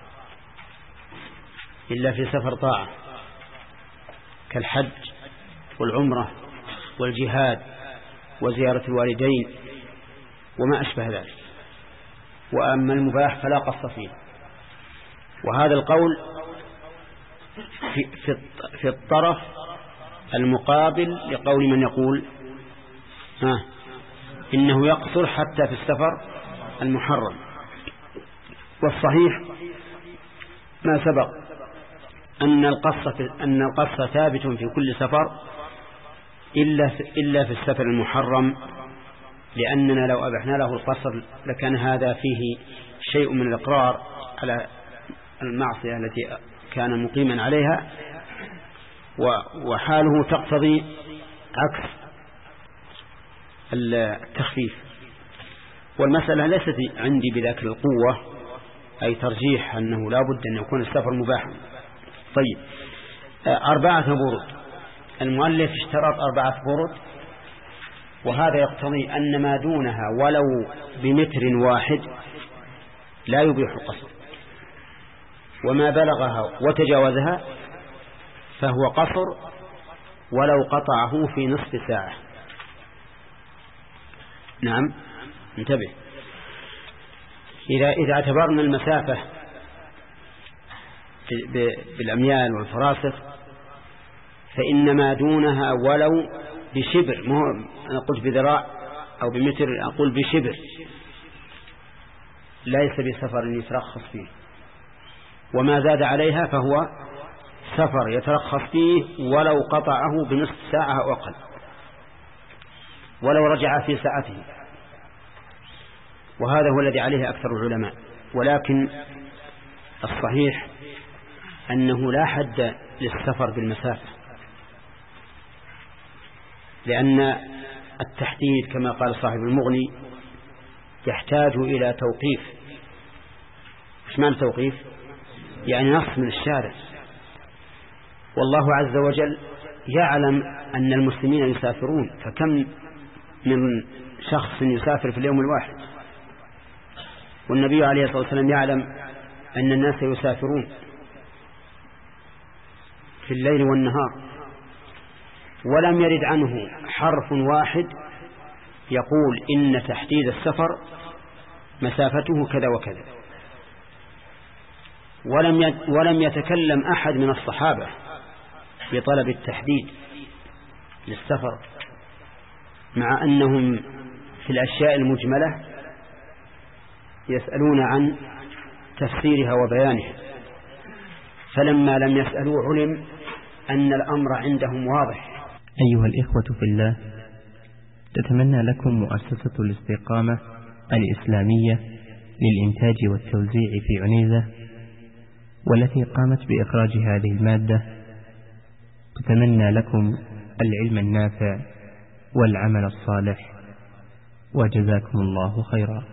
إلا في سفر طاعة كالحج والعمرة والجهاد وزيارة الوالدين وما أشبه ذلك. وأما المباح فلا قصر فيه. وهذا القول في, في, في الطرف المقابل لقول من يقول ها إنه يقصر حتى في السفر المحرم. والصحيح ما سبق أن القصة أن القصة ثابت في كل سفر إلا إلا في السفر المحرم، لأننا لو أبحنا له القصر لكان هذا فيه شيء من الإقرار على المعصية التي كان مقيما عليها، وحاله تقتضي عكس التخفيف. والمسألة ليست عندي بذاك القوة، أي ترجيح أنه لا بد أن يكون السفر مباحا. طيب، أربعة برد، المؤلف اشترط أربعة برد، وهذا يقتضي أن ما دونها ولو بمتر واحد لا يبيح القصر، وما بلغها وتجاوزها فهو قصر ولو قطعه في نصف ساعة. نعم، انتبه، إذا إذا اعتبرنا المسافة بالأميال والفراسخ فإن ما دونها ولو بشبر، مو أنا قلت بذراع أو بمتر، أقول بشبر، ليس بسفر يترخص فيه. وما زاد عليها فهو سفر يترخص فيه ولو قطعه بنصف ساعة أو أقل، ولو رجع في ساعته. وهذا هو الذي عليه أكثر العلماء. ولكن الصحيح أنه لا حد للسفر بالمسافة، لأن التحديد كما قال صاحب المغني يحتاج إلى توقيف. إيش معنى توقيف؟ يعني نص من الشارع. والله عز وجل يعلم أن المسلمين يسافرون، فكم من شخص يسافر في اليوم الواحد، والنبي عليه الصلاة والسلام يعلم أن الناس يسافرون في الليل والنهار، ولم يرد عنه حرف واحد يقول إن تحديد السفر مسافته كذا وكذا. ولم ولم يتكلم أحد من الصحابة بطلب التحديد للسفر، مع أنهم في الأشياء المجملة يسألون عن تفسيرها وبيانها، فلما لم يسألوا علم أن الأمر عندهم واضح. أيها الإخوة في الله، تتمنى لكم مؤسسة الاستقامة الإسلامية للإنتاج والتوزيع في عنيزة، والتي قامت بإخراج هذه المادة، تتمنى لكم العلم النافع والعمل الصالح، وجزاكم الله خيرا.